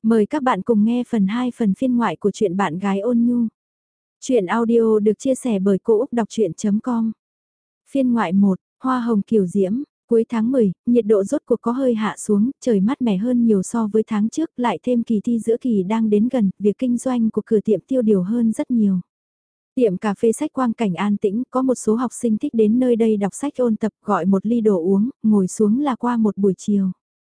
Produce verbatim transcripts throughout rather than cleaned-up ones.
Mời các bạn cùng nghe phần hai phần phiên ngoại của truyện Bạn gái ôn nhu. Truyện audio được chia sẻ bởi Cô Úc Đọc Chuyện chấm com. Phiên ngoại một, Hoa hồng kiều diễm, cuối tháng mười, nhiệt độ rốt cuộc có hơi hạ xuống, trời mát mẻ hơn nhiều so với tháng trước, lại thêm kỳ thi giữa kỳ đang đến gần, việc kinh doanh của cửa tiệm tiêu điều hơn rất nhiều. Tiệm cà phê sách quang cảnh an tĩnh, có một số học sinh thích đến nơi đây đọc sách ôn tập, gọi một ly đồ uống, ngồi xuống là qua một buổi chiều.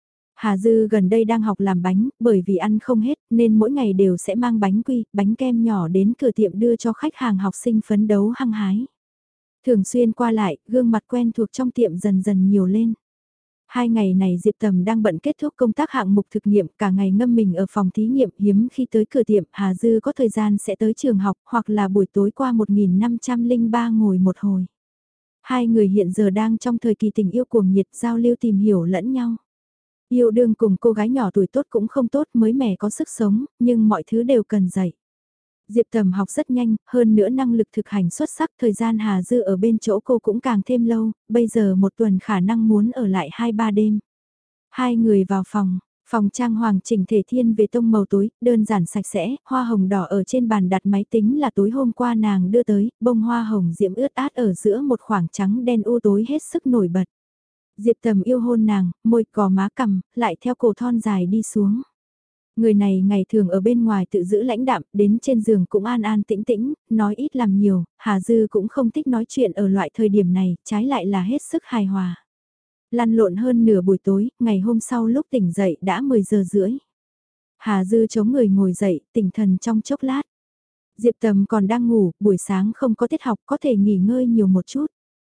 Hà Dư gần đây đang học làm bánh, bởi vì ăn không hết nên mỗi ngày đều sẽ mang bánh quy, bánh kem nhỏ đến cửa tiệm đưa cho khách hàng học sinh phấn đấu hăng hái. Thường xuyên qua lại, gương mặt quen thuộc trong tiệm dần dần nhiều lên. Hai ngày này Diệp Tầm đang bận kết thúc công tác hạng mục thực nghiệm, cả ngày ngâm mình ở phòng thí nghiệm, hiếm khi tới cửa tiệm, Hà Dư có thời gian sẽ tới trường học hoặc là buổi tối qua một nghìn năm trăm lẻ ba ngồi một hồi. Hai người hiện giờ đang trong thời kỳ tình yêu cuồng nhiệt, giao lưu tìm hiểu lẫn nhau. Yêu đương cùng cô gái nhỏ tuổi tốt cũng không tốt, mới mẻ có sức sống, nhưng mọi thứ đều cần dạy. Diệp Tầm học rất nhanh, hơn nữa năng lực thực hành xuất sắc, thời gian Hà Dư ở bên chỗ cô cũng càng thêm lâu, bây giờ một tuần khả năng muốn ở lại hai ba đêm. Hai người vào phòng, phòng trang hoàng chỉnh thể thiên về tông màu tối, đơn giản sạch sẽ, hoa hồng đỏ ở trên bàn đặt máy tính là tối hôm qua nàng đưa tới, bông hoa hồng diễm ướt át ở giữa một khoảng trắng đen u tối hết sức nổi bật. Diệp Tầm yêu hôn nàng, môi cò má cằm, lại theo cổ thon dài đi xuống. Người này ngày thường ở bên ngoài tự giữ lãnh đạm, đến trên giường cũng an an tĩnh tĩnh, nói ít làm nhiều, Hà Dư cũng không thích nói chuyện ở loại thời điểm này, trái lại là hết sức hài hòa. Lăn lộn hơn nửa buổi tối, ngày hôm sau lúc tỉnh dậy đã mười giờ rưỡi. Hà Dư chống người ngồi dậy, tỉnh thần trong chốc lát. Diệp Tầm còn đang ngủ, buổi sáng không có tiết học, có thể nghỉ ngơi nhiều một chút.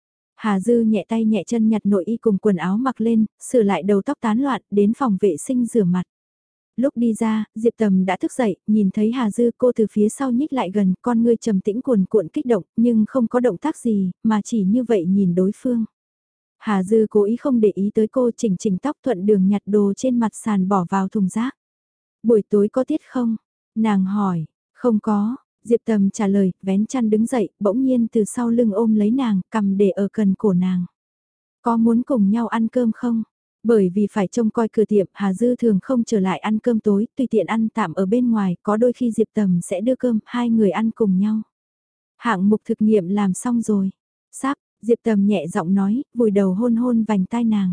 Hà Dư nhẹ tay nhẹ chân nhặt nội y cùng quần áo mặc lên, sửa lại đầu tóc tán loạn, đến phòng vệ sinh rửa mặt. Lúc đi ra, Diệp Tầm đã thức dậy, nhìn thấy Hà Dư, cô từ phía sau nhích lại gần, con ngươi trầm tĩnh cuồn cuộn kích động, nhưng không có động tác gì, mà chỉ như vậy nhìn đối phương. Hà Dư cố ý không để ý tới cô, chỉnh chỉnh tóc, thuận đường nhặt đồ trên mặt sàn bỏ vào thùng rác. Buổi tối có tiết không? Nàng hỏi, không có. Diệp Tầm trả lời, vén chăn đứng dậy, bỗng nhiên từ sau lưng ôm lấy nàng, cầm để ở cần cổ nàng. Có muốn cùng nhau ăn cơm không? Bởi vì phải trông coi cửa tiệm, Hà Dư thường không trở lại ăn cơm tối, tùy tiện ăn tạm ở bên ngoài, có đôi khi Diệp Tầm sẽ đưa cơm, hai người ăn cùng nhau. Hạng mục thực nghiệm làm xong rồi. Sắp, Diệp Tầm nhẹ giọng nói, vùi đầu hôn hôn vành tai nàng.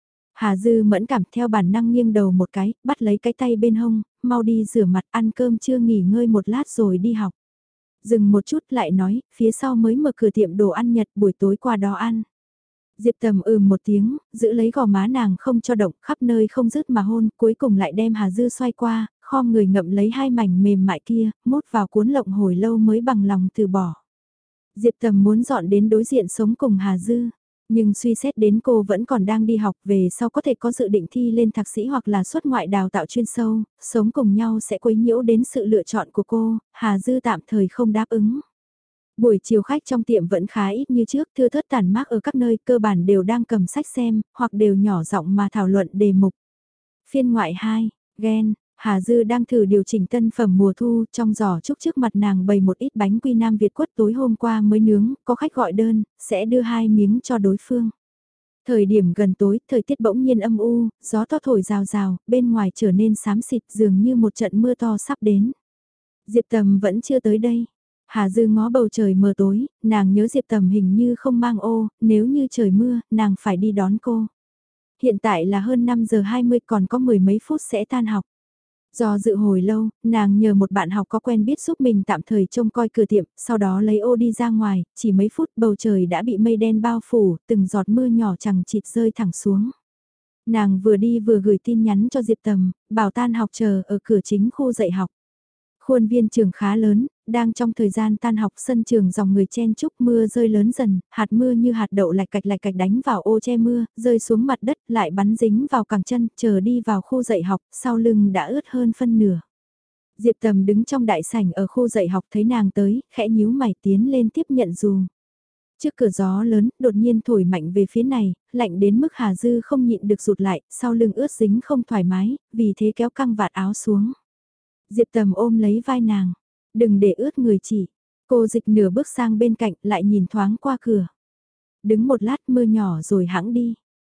Hà Dư mẫn cảm theo bản năng nghiêng đầu một cái, bắt lấy cái tay bên hông, mau đi rửa mặt ăn cơm chưa nghỉ ngơi một lát rồi đi học. Dừng một chút lại nói, phía sau mới mở cửa tiệm đồ ăn Nhật buổi tối qua đó ăn. Diệp Tầm ừm một tiếng, giữ lấy gò má nàng không cho động, khắp nơi không dứt mà hôn, cuối cùng lại đem Hà Dư xoay qua, khom người ngậm lấy hai mảnh mềm mại kia, mốt vào cuốn lộng hồi lâu mới bằng lòng từ bỏ. Diệp Tầm muốn dọn đến đối diện sống cùng Hà Dư, nhưng suy xét đến cô vẫn còn đang đi học, về sau có thể có dự định thi lên thạc sĩ hoặc là xuất ngoại đào tạo chuyên sâu, sống cùng nhau sẽ quấy nhiễu đến sự lựa chọn của cô, Hà Dư tạm thời không đáp ứng. Buổi chiều khách trong tiệm vẫn khá ít như trước, thưa thớt tản mác ở các nơi, cơ bản đều đang cầm sách xem, hoặc đều nhỏ giọng mà thảo luận đề mục. Phiên ngoại hai, ghen, Hà Dư đang thử điều chỉnh tân phẩm mùa thu, trong giỏ trúc trước mặt nàng bày một ít bánh quy Nam Việt quất tối hôm qua mới nướng, có khách gọi đơn, sẽ đưa hai miếng cho đối phương. Thời điểm gần tối, thời tiết bỗng nhiên âm u, gió to thổi rào rào, bên ngoài trở nên xám xịt dường như một trận mưa to sắp đến. Diệp Tầm vẫn chưa tới đây. Hà Dư ngó bầu trời mờ tối, nàng nhớ Diệp Tầm hình như không mang ô, nếu như trời mưa, nàng phải đi đón cô. Hiện tại là hơn năm giờ hai mươi còn có mười mấy phút sẽ tan học. Do dự hồi lâu, nàng nhờ một bạn học có quen biết giúp mình tạm thời trông coi cửa tiệm, sau đó lấy ô đi ra ngoài, chỉ mấy phút bầu trời đã bị mây đen bao phủ, từng giọt mưa nhỏ chẳng chịt rơi thẳng xuống. Nàng vừa đi vừa gửi tin nhắn cho Diệp Tầm, bảo tan học chờ ở cửa chính khu dạy học. Khuôn viên trường khá lớn, đang trong thời gian tan học sân trường dòng người chen chúc mưa rơi lớn dần, hạt mưa như hạt đậu lạch cạch lạch cạch đánh vào ô che mưa, rơi xuống mặt đất lại bắn dính vào cẳng chân, chờ đi vào khu dạy học, sau lưng đã ướt hơn phân nửa. Diệp Tầm đứng trong đại sảnh ở khu dạy học thấy nàng tới, khẽ nhíu mày tiến lên tiếp nhận dù. Trước cửa gió lớn, đột nhiên thổi mạnh về phía này, lạnh đến mức Hà Dư không nhịn được rụt lại, sau lưng ướt dính không thoải mái, vì thế kéo căng vạt áo xuống. Diệp Tầm ôm lấy vai nàng, đừng để ướt người chỉ. Cô dịch nửa bước sang bên cạnh lại nhìn thoáng qua cửa. Đứng một lát mưa nhỏ rồi hãng đi.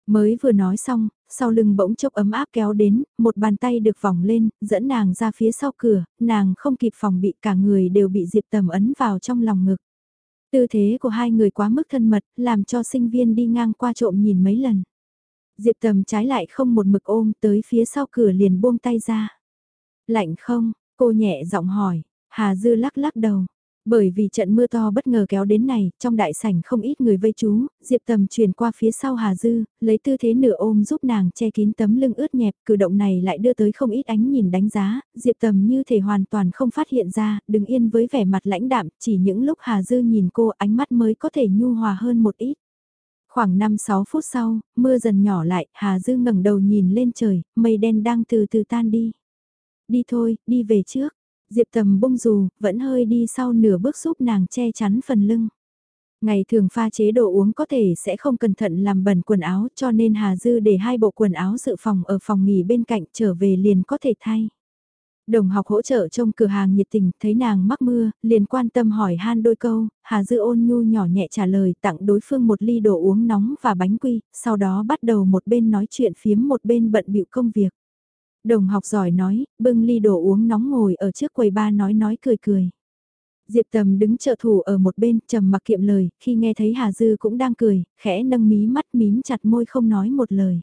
Mới vừa nói xong, sau lưng bỗng chốc ấm áp kéo đến, một bàn tay được vòng lên, dẫn nàng ra phía sau cửa, nàng không kịp phòng bị, cả người đều bị Diệp Tầm ấn vào trong lòng ngực. Tư thế của hai người quá mức thân mật, làm cho sinh viên đi ngang qua trộm nhìn mấy lần. Diệp Tầm trái lại không một mực ôm tới phía sau cửa liền buông tay ra. Lạnh không? Cô nhẹ giọng hỏi. Hà Dư lắc lắc đầu. Bởi vì trận mưa to bất ngờ kéo đến này, trong đại sảnh không ít người vây trú, Diệp Tầm chuyển qua phía sau Hà Dư, lấy tư thế nửa ôm giúp nàng che kín tấm lưng ướt nhẹp, cử động này lại đưa tới không ít ánh nhìn đánh giá, Diệp Tầm như thể hoàn toàn không phát hiện ra, đứng yên với vẻ mặt lãnh đạm, chỉ những lúc Hà Dư nhìn cô ánh mắt mới có thể nhu hòa hơn một ít. Khoảng năm sáu phút sau, mưa dần nhỏ lại, Hà Dư ngẩng đầu nhìn lên trời, mây đen đang từ từ tan đi. Đi thôi, đi về trước. Diệp Tầm bung dù, vẫn hơi đi sau nửa bước giúp nàng che chắn phần lưng. Ngày thường pha chế đồ uống có thể sẽ không cẩn thận làm bẩn quần áo cho nên Hà Dư để hai bộ quần áo dự phòng ở phòng nghỉ bên cạnh trở về liền có thể thay. Đồng học hỗ trợ trong cửa hàng nhiệt tình thấy nàng mắc mưa, liền quan tâm hỏi han đôi câu, Hà Dư ôn nhu nhỏ nhẹ trả lời tặng đối phương một ly đồ uống nóng và bánh quy, sau đó bắt đầu một bên nói chuyện phiếm một bên bận bịu công việc. Đồng học giỏi nói, bưng ly đồ uống nóng ngồi ở trước quầy ba nói nói cười cười. Diệp Tầm đứng trợ thủ ở một bên, trầm mặc kiệm lời, khi nghe thấy Hà Dư cũng đang cười, khẽ nâng mí mắt mím chặt môi không nói một lời.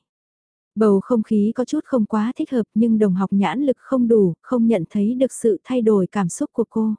Bầu không khí có chút không quá thích hợp nhưng đồng học nhãn lực không đủ, không nhận thấy được sự thay đổi cảm xúc của cô.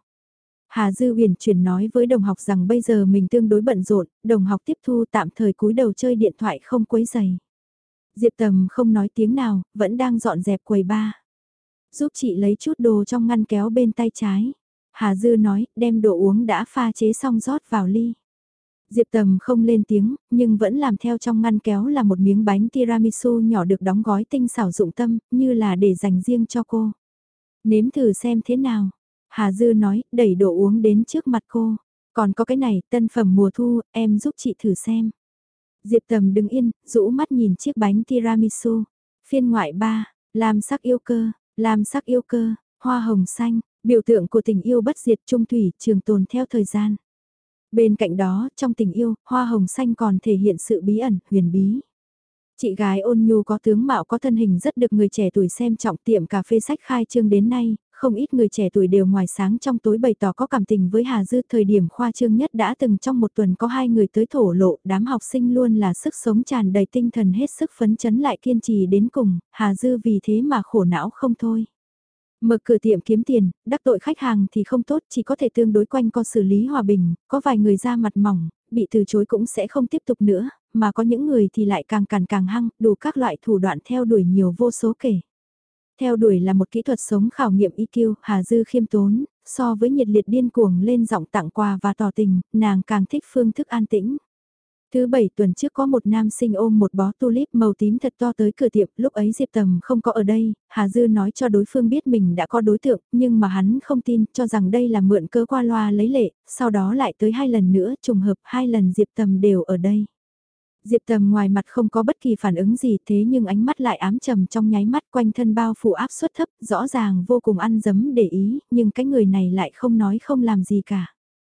Hà Dư huyền chuyển nói với đồng học rằng bây giờ mình tương đối bận rộn, đồng học tiếp thu tạm thời cúi đầu chơi điện thoại không quấy giày. Diệp Tầm không nói tiếng nào, vẫn đang dọn dẹp quầy ba. Giúp chị lấy chút đồ trong ngăn kéo bên tay trái. Hà Dư nói, đem đồ uống đã pha chế xong rót vào ly. Diệp Tầm không lên tiếng, nhưng vẫn làm theo trong ngăn kéo là một miếng bánh tiramisu nhỏ được đóng gói tinh xảo dụng tâm, như là để dành riêng cho cô. Nếm thử xem thế nào. Hà Dư nói, đẩy đồ uống đến trước mặt cô. Còn có cái này, tân phẩm mùa thu, em giúp chị thử xem. Diệp Tầm đứng yên, rũ mắt nhìn chiếc bánh tiramisu. Phiên ngoại ba, lam sắc yêu cơ, lam sắc yêu cơ, hoa hồng xanh, biểu tượng của tình yêu bất diệt trung thủy trường tồn theo thời gian. Bên cạnh đó, trong tình yêu, hoa hồng xanh còn thể hiện sự bí ẩn, huyền bí. Chị gái ôn nhu có tướng mạo có thân hình rất được người trẻ tuổi xem trọng, tiệm cà phê sách khai trương đến nay, không ít người trẻ tuổi đều ngoài sáng trong tối bày tỏ có cảm tình với Hà Dư. Thời điểm khoa trương nhất đã từng trong một tuần có hai người tới thổ lộ, đám học sinh luôn là sức sống tràn đầy tinh thần hết sức phấn chấn lại kiên trì đến cùng, Hà Dư vì thế mà khổ não không thôi. Mở cửa tiệm kiếm tiền, đắc tội khách hàng thì không tốt, chỉ có thể tương đối quanh co xử lý hòa bình, có vài người ra mặt mỏng, bị từ chối cũng sẽ không tiếp tục nữa, mà có những người thì lại càng càn càng hăng, đủ các loại thủ đoạn theo đuổi nhiều vô số kể. Theo đuổi là một kỹ thuật sống khảo nghiệm i kiu, Hà Dư khiêm tốn, so với nhiệt liệt điên cuồng lên giọng tặng quà và tỏ tình, nàng càng thích phương thức an tĩnh. Thứ bảy tuần trước có một nam sinh ôm một bó tulip màu tím thật to tới cửa tiệm, lúc ấy Diệp Tầm không có ở đây, Hà Dư nói cho đối phương biết mình đã có đối tượng, nhưng mà hắn không tin, cho rằng đây là mượn cớ qua loa lấy lệ, sau đó lại tới hai lần nữa, trùng hợp hai lần Diệp Tầm đều ở đây. Diệp Tầm ngoài mặt không có bất kỳ phản ứng gì thế nhưng ánh mắt lại ám trầm trong nháy mắt quanh thân bao phủ áp suất thấp, rõ ràng vô cùng ăn dấm để ý, nhưng cái người này lại không nói không làm gì cả.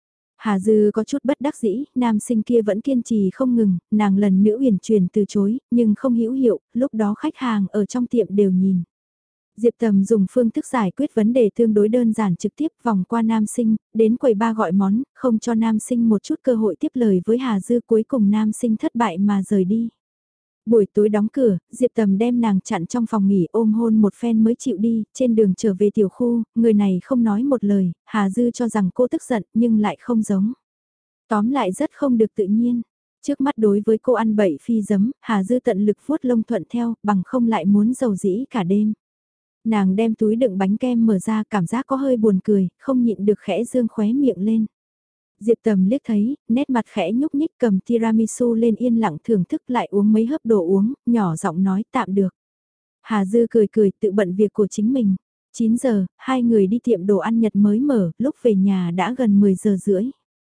Hà Dư có chút bất đắc dĩ, nam sinh kia vẫn kiên trì không ngừng, nàng lần nữa uyển chuyển từ chối, nhưng không hữu hiệu, lúc đó khách hàng ở trong tiệm đều nhìn. Diệp Tầm dùng phương thức giải quyết vấn đề tương đối đơn giản trực tiếp vòng qua nam sinh, đến quầy ba gọi món, không cho nam sinh một chút cơ hội tiếp lời với Hà Dư, cuối cùng nam sinh thất bại mà rời đi. Buổi tối đóng cửa, Diệp Tầm đem nàng chặn trong phòng nghỉ ôm hôn một phen mới chịu đi, trên đường trở về tiểu khu, người này không nói một lời, Hà Dư cho rằng cô tức giận nhưng lại không giống. Tóm lại rất không được tự nhiên. Trước mắt đối với cô ăn bậy phi giấm, Hà Dư tận lực vuốt lông thuận theo, bằng không lại muốn dầu dĩ cả đêm. Nàng đem túi đựng bánh kem mở ra, cảm giác có hơi buồn cười, không nhịn được khẽ dương khóe miệng lên. Diệp Tầm liếc thấy, nét mặt khẽ nhúc nhích cầm tiramisu lên yên lặng thưởng thức lại uống mấy hớp đồ uống, nhỏ giọng nói tạm được. Hà Dư cười cười tự bận việc của chính mình. chín giờ, hai người đi tiệm đồ ăn Nhật mới mở, lúc về nhà đã gần mười giờ rưỡi.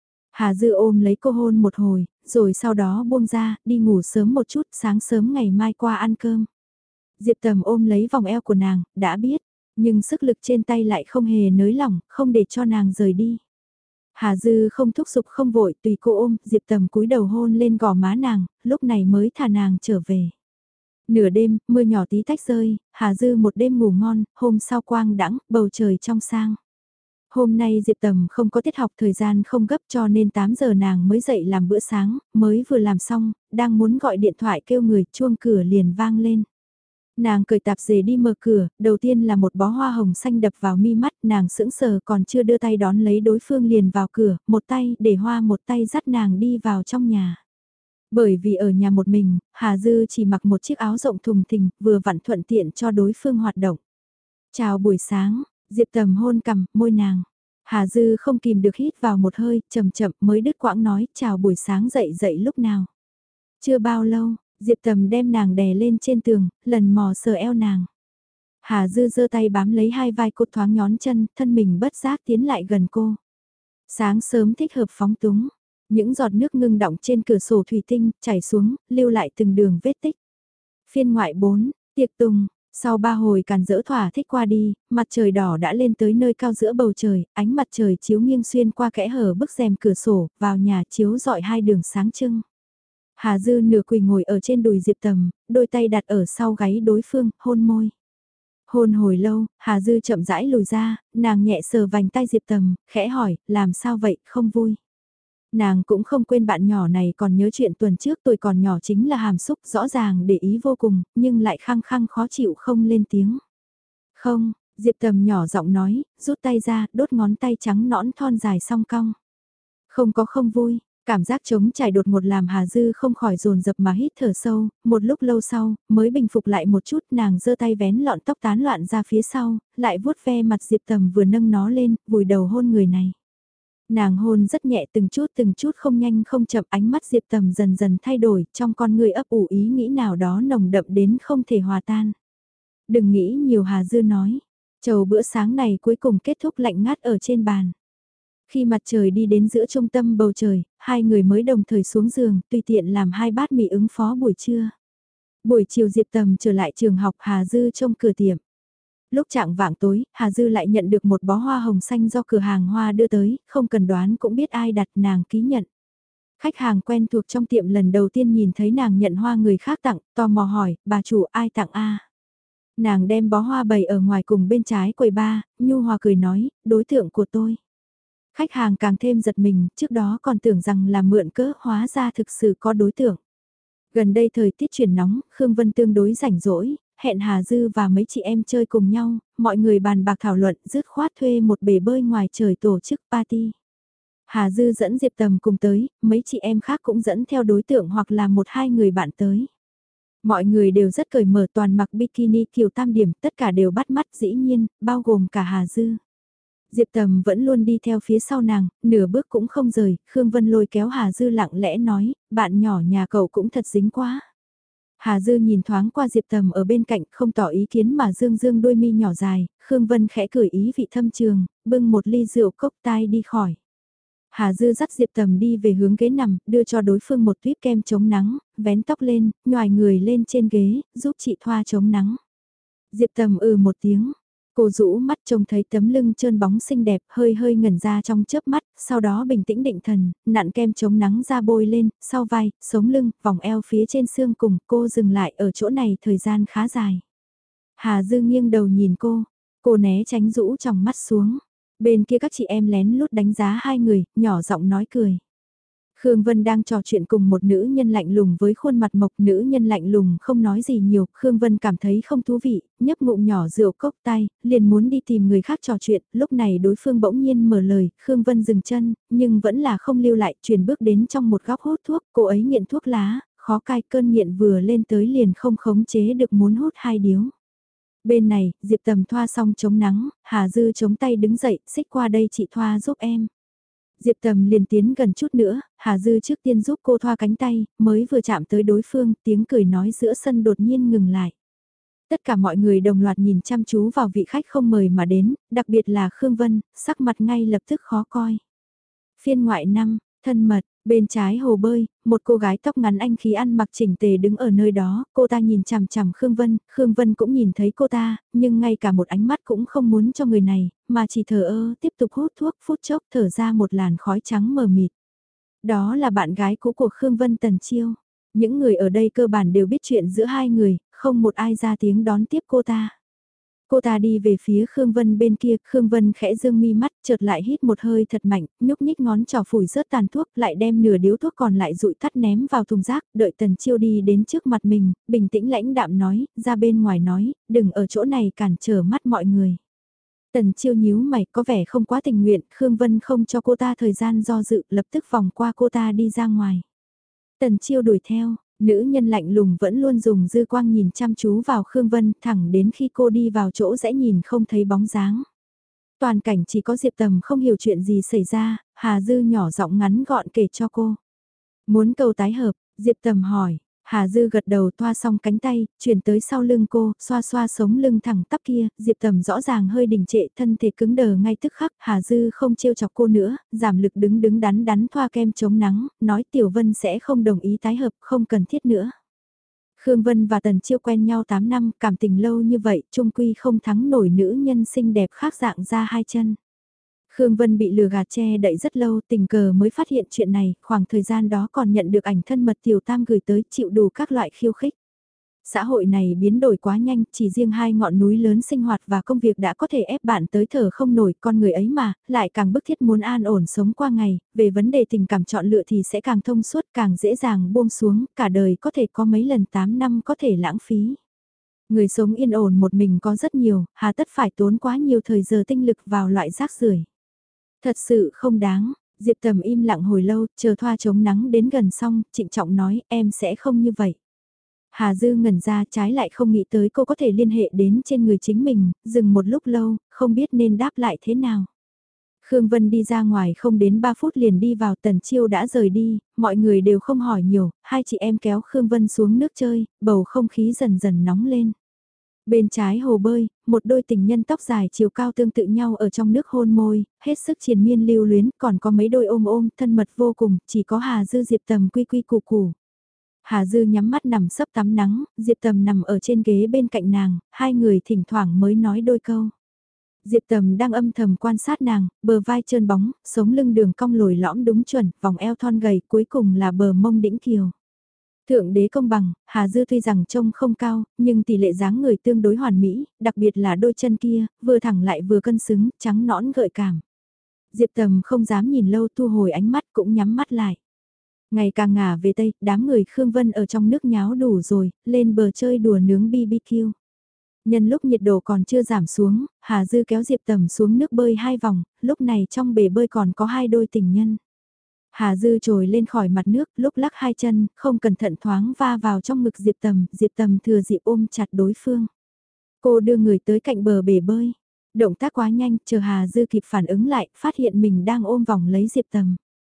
Hà Dư ôm lấy cô hôn một hồi, rồi sau đó buông ra, đi ngủ sớm một chút, sáng sớm ngày mai qua ăn cơm. Diệp Tầm ôm lấy vòng eo của nàng, đã biết, nhưng sức lực trên tay lại không hề nới lỏng, không để cho nàng rời đi. Hà Dư không thúc giục không vội tùy cô ôm, Diệp Tầm cúi đầu hôn lên gò má nàng, lúc này mới thả nàng trở về. Nửa đêm, mưa nhỏ tí tách rơi, Hà Dư một đêm ngủ ngon, hôm sau quang đãng, bầu trời trong sang. Hôm nay Diệp Tầm không có tiết học thời gian không gấp cho nên tám giờ nàng mới dậy làm bữa sáng, mới vừa làm xong, đang muốn gọi điện thoại kêu người, chuông cửa liền vang lên. Nàng cởi tạp dề đi mở cửa, đầu tiên là một bó hoa hồng xanh đập vào mi mắt, nàng sững sờ còn chưa đưa tay đón lấy đối phương liền vào cửa, một tay để hoa một tay dắt nàng đi vào trong nhà. Bởi vì ở nhà một mình, Hà Dư chỉ mặc một chiếc áo rộng thùng thình, vừa vặn thuận tiện cho đối phương hoạt động. Chào buổi sáng, Diệp Tầm hôn cằm, môi nàng. Hà Dư không kìm được hít vào một hơi, chậm chậm mới đứt quãng nói chào buổi sáng dậy dậy lúc nào. Chưa bao lâu, Diệp Tầm đem nàng đè lên trên tường, lần mò sờ eo nàng. Hà Dư giơ tay bám lấy hai vai cô thoáng nhón chân, thân mình bất giác tiến lại gần cô. Sáng sớm thích hợp phóng túng, những giọt nước ngưng đọng trên cửa sổ thủy tinh, chảy xuống, lưu lại từng đường vết tích. Phiên ngoại bốn, tiệc tùng, sau ba hồi càn dỡ thỏa thích qua đi, mặt trời đỏ đã lên tới nơi cao giữa bầu trời, ánh mặt trời chiếu nghiêng xuyên qua kẽ hở bức rèm cửa sổ, vào nhà chiếu dọi hai đường sáng trưng. Hà Dư nửa quỳ ngồi ở trên đùi Diệp Tầm, đôi tay đặt ở sau gáy đối phương, hôn môi. Hôn hồi lâu, Hà Dư chậm rãi lùi ra, nàng nhẹ sờ vành tay Diệp Tầm, khẽ hỏi, làm sao vậy, không vui. Nàng cũng không quên bạn nhỏ này còn nhớ chuyện tuần trước tôi còn nhỏ chính là hàm xúc rõ ràng để ý vô cùng, nhưng lại khăng khăng khó chịu không lên tiếng. Không, Diệp Tầm nhỏ giọng nói, rút tay ra, đốt ngón tay trắng nõn thon dài song cong. Không có không vui, cảm giác trống trải đột ngột làm Hà Dư không khỏi dồn dập mà hít thở sâu, một lúc lâu sau, mới bình phục lại một chút nàng giơ tay vén lọn tóc tán loạn ra phía sau, lại vuốt ve mặt Diệp Tầm vừa nâng nó lên, vùi đầu hôn người này. Nàng hôn rất nhẹ từng chút từng chút không nhanh không chậm ánh mắt Diệp Tầm dần dần thay đổi trong con người ấp ủ ý nghĩ nào đó nồng đậm đến không thể hòa tan. Đừng nghĩ nhiều Hà Dư nói, chầu bữa sáng này cuối cùng kết thúc lạnh ngắt ở trên bàn. Khi mặt trời đi đến giữa trung tâm bầu trời, hai người mới đồng thời xuống giường tùy tiện làm hai bát mì ứng phó buổi trưa. Buổi chiều Diệp Tầm trở lại trường học Hà Dư trông cửa tiệm. Lúc trạng vạng tối, Hà Dư lại nhận được một bó hoa hồng xanh do cửa hàng hoa đưa tới, không cần đoán cũng biết ai đặt nàng ký nhận. Khách hàng quen thuộc trong tiệm lần đầu tiên nhìn thấy nàng nhận hoa người khác tặng, tò mò hỏi, bà chủ ai tặng a? Nàng đem bó hoa bày ở ngoài cùng bên trái quầy ba, nhu hòa cười nói, đối tượng của tôi. Khách hàng càng thêm giật mình, trước đó còn tưởng rằng là mượn cớ hóa ra thực sự có đối tượng. Gần đây thời tiết chuyển nóng, Khương Vân tương đối rảnh rỗi, hẹn Hà Dư và mấy chị em chơi cùng nhau, mọi người bàn bạc thảo luận dứt khoát thuê một bể bơi ngoài trời tổ chức party. Hà Dư dẫn Diệp Tầm cùng tới, mấy chị em khác cũng dẫn theo đối tượng hoặc là một hai người bạn tới. Mọi người đều rất cởi mở toàn mặc bikini kiểu tam điểm, tất cả đều bắt mắt dĩ nhiên, bao gồm cả Hà Dư. Diệp Tầm vẫn luôn đi theo phía sau nàng, nửa bước cũng không rời, Khương Vân lôi kéo Hà Dư lặng lẽ nói, bạn nhỏ nhà cậu cũng thật dính quá. Hà Dư nhìn thoáng qua Diệp Tầm ở bên cạnh không tỏ ý kiến mà dương dương đôi mi nhỏ dài, Khương Vân khẽ cười ý vị thâm trường, bưng một ly rượu cốc tai đi khỏi. Hà Dư dắt Diệp Tầm đi về hướng ghế nằm, đưa cho đối phương một tuyếp kem chống nắng, vén tóc lên, nhoài người lên trên ghế, giúp chị thoa chống nắng. Diệp Tầm ừ một tiếng. Cô rũ mắt trông thấy tấm lưng trơn bóng xinh đẹp hơi hơi ngẩn ra trong chớp mắt, sau đó bình tĩnh định thần, nặn kem chống nắng ra bôi lên, sau vai, sống lưng, vòng eo phía trên xương cùng, cô dừng lại ở chỗ này thời gian khá dài. Hà Dư nghiêng đầu nhìn cô, cô né tránh rũ trong mắt xuống, bên kia các chị em lén lút đánh giá hai người, nhỏ giọng nói cười. Khương Vân đang trò chuyện cùng một nữ nhân lạnh lùng với khuôn mặt mộc, nữ nhân lạnh lùng không nói gì nhiều, Khương Vân cảm thấy không thú vị, nhấp ngụm nhỏ rượu cốc tay, liền muốn đi tìm người khác trò chuyện, lúc này đối phương bỗng nhiên mở lời, Khương Vân dừng chân, nhưng vẫn là không lưu lại, chuyển bước đến trong một góc hút thuốc, cô ấy nghiện thuốc lá, khó cai cơn nghiện vừa lên tới liền không khống chế được muốn hút hai điếu. Bên này, Diệp Tầm thoa xong chống nắng, Hà Dư chống tay đứng dậy, xích qua đây chị thoa giúp em. Diệp Tầm liền tiến gần chút nữa, Hà Dư trước tiên giúp cô thoa cánh tay, mới vừa chạm tới đối phương, tiếng cười nói giữa sân đột nhiên ngừng lại. Tất cả mọi người đồng loạt nhìn chăm chú vào vị khách không mời mà đến, đặc biệt là Khương Vân, sắc mặt ngay lập tức khó coi. Phiên ngoại năm, thân mật, Bên trái hồ bơi, một cô gái tóc ngắn anh khí ăn mặc chỉnh tề đứng ở nơi đó, cô ta nhìn chằm chằm Khương Vân, Khương Vân cũng nhìn thấy cô ta, nhưng ngay cả một ánh mắt cũng không muốn cho người này, mà chỉ thờ ơ tiếp tục hút thuốc, phút chốc thở ra một làn khói trắng mờ mịt. Đó là bạn gái cũ của Khương Vân, Tần Chiêu. Những người ở đây cơ bản đều biết chuyện giữa hai người, không một ai ra tiếng đón tiếp cô ta. Cô ta đi về phía Khương Vân bên kia, Khương Vân khẽ dương mi mắt, chợt lại hít một hơi thật mạnh, nhúc nhích ngón trỏ phủi rớt tàn thuốc, lại đem nửa điếu thuốc còn lại dụi tắt ném vào thùng rác, đợi Tần Chiêu đi đến trước mặt mình, bình tĩnh lãnh đạm nói, ra bên ngoài nói, đừng ở chỗ này cản trở mắt mọi người. Tần Chiêu nhíu mày, có vẻ không quá tình nguyện, Khương Vân không cho cô ta thời gian do dự, lập tức vòng qua cô ta đi ra ngoài. Tần Chiêu đuổi theo, nữ nhân lạnh lùng vẫn luôn dùng dư quang nhìn chăm chú vào Khương Vân thẳng đến khi cô đi vào chỗ rẽ nhìn không thấy bóng dáng. Toàn cảnh chỉ có Diệp Tầm không hiểu chuyện gì xảy ra, Hà Dư nhỏ giọng ngắn gọn kể cho cô. Muốn cầu tái hợp, Diệp Tầm hỏi, Hà Dư gật đầu thoa xong cánh tay, chuyển tới sau lưng cô, xoa xoa sống lưng thẳng tắp kia, Diệp Tầm rõ ràng hơi đình trệ, thân thể cứng đờ ngay tức khắc, Hà Dư không trêu chọc cô nữa, giảm lực đứng đứng đắn đắn thoa kem chống nắng, nói Tiểu Vân sẽ không đồng ý tái hợp, không cần thiết nữa. Khương Vân và Tần Chiêu quen nhau tám năm, cảm tình lâu như vậy, trung quy không thắng nổi nữ nhân xinh đẹp khác dạng ra hai chân. Khương Vân bị lừa gạt che đậy rất lâu, tình cờ mới phát hiện chuyện này, khoảng thời gian đó còn nhận được ảnh thân mật Tiểu Tam gửi tới chịu đủ các loại khiêu khích. Xã hội này biến đổi quá nhanh, chỉ riêng hai ngọn núi lớn sinh hoạt và công việc đã có thể ép bạn tới thở không nổi, con người ấy mà, lại càng bức thiết muốn an ổn sống qua ngày, về vấn đề tình cảm chọn lựa thì sẽ càng thông suốt, càng dễ dàng buông xuống, cả đời có thể có mấy lần tám năm có thể lãng phí. Người sống yên ổn một mình có rất nhiều, hà tất phải tốn quá nhiều thời giờ tinh lực vào loại rác rưởi. Thật sự không đáng, Diệp Tầm im lặng hồi lâu, chờ thoa chống nắng đến gần xong, trịnh trọng nói em sẽ không như vậy. Hà Dư ngẩn ra trái lại không nghĩ tới cô có thể liên hệ đến trên người chính mình, dừng một lúc lâu, không biết nên đáp lại thế nào. Khương Vân đi ra ngoài không đến ba phút liền đi vào, Tần Chiêu đã rời đi, mọi người đều không hỏi nhiều, hai chị em kéo Khương Vân xuống nước chơi, bầu không khí dần dần nóng lên. Bên trái hồ bơi, một đôi tình nhân tóc dài chiều cao tương tự nhau ở trong nước hôn môi, hết sức triền miên lưu luyến, còn có mấy đôi ôm ôm, thân mật vô cùng, chỉ có Hà Dư Diệp Tầm quy quy củ củ. Hà Dư nhắm mắt nằm sấp tắm nắng, Diệp Tầm nằm ở trên ghế bên cạnh nàng, hai người thỉnh thoảng mới nói đôi câu. Diệp Tầm đang âm thầm quan sát nàng, bờ vai trơn bóng, sống lưng đường cong lồi lõm đúng chuẩn, vòng eo thon gầy, cuối cùng là bờ mông đĩnh kiều. Thượng đế công bằng, Hà Dư tuy rằng trông không cao, nhưng tỷ lệ dáng người tương đối hoàn mỹ, đặc biệt là đôi chân kia, vừa thẳng lại vừa cân xứng, trắng nõn gợi cảm. Diệp Tầm không dám nhìn lâu, thu hồi ánh mắt cũng nhắm mắt lại. Ngày càng ngả về Tây, đám người Khương Vân ở trong nước nháo đủ rồi, lên bờ chơi đùa nướng bi bi kiu. Nhân lúc nhiệt độ còn chưa giảm xuống, Hà Dư kéo Diệp Tầm xuống nước bơi hai vòng, lúc này trong bể bơi còn có hai đôi tình nhân. Hà Dư trồi lên khỏi mặt nước, lúc lắc hai chân, không cẩn thận thoáng va vào trong ngực Diệp Tầm, Diệp Tầm thừa dịp ôm chặt đối phương. Cô đưa người tới cạnh bờ bể bơi. Động tác quá nhanh, chờ Hà Dư kịp phản ứng lại, phát hiện mình đang ôm vòng lấy Diệp Tầm.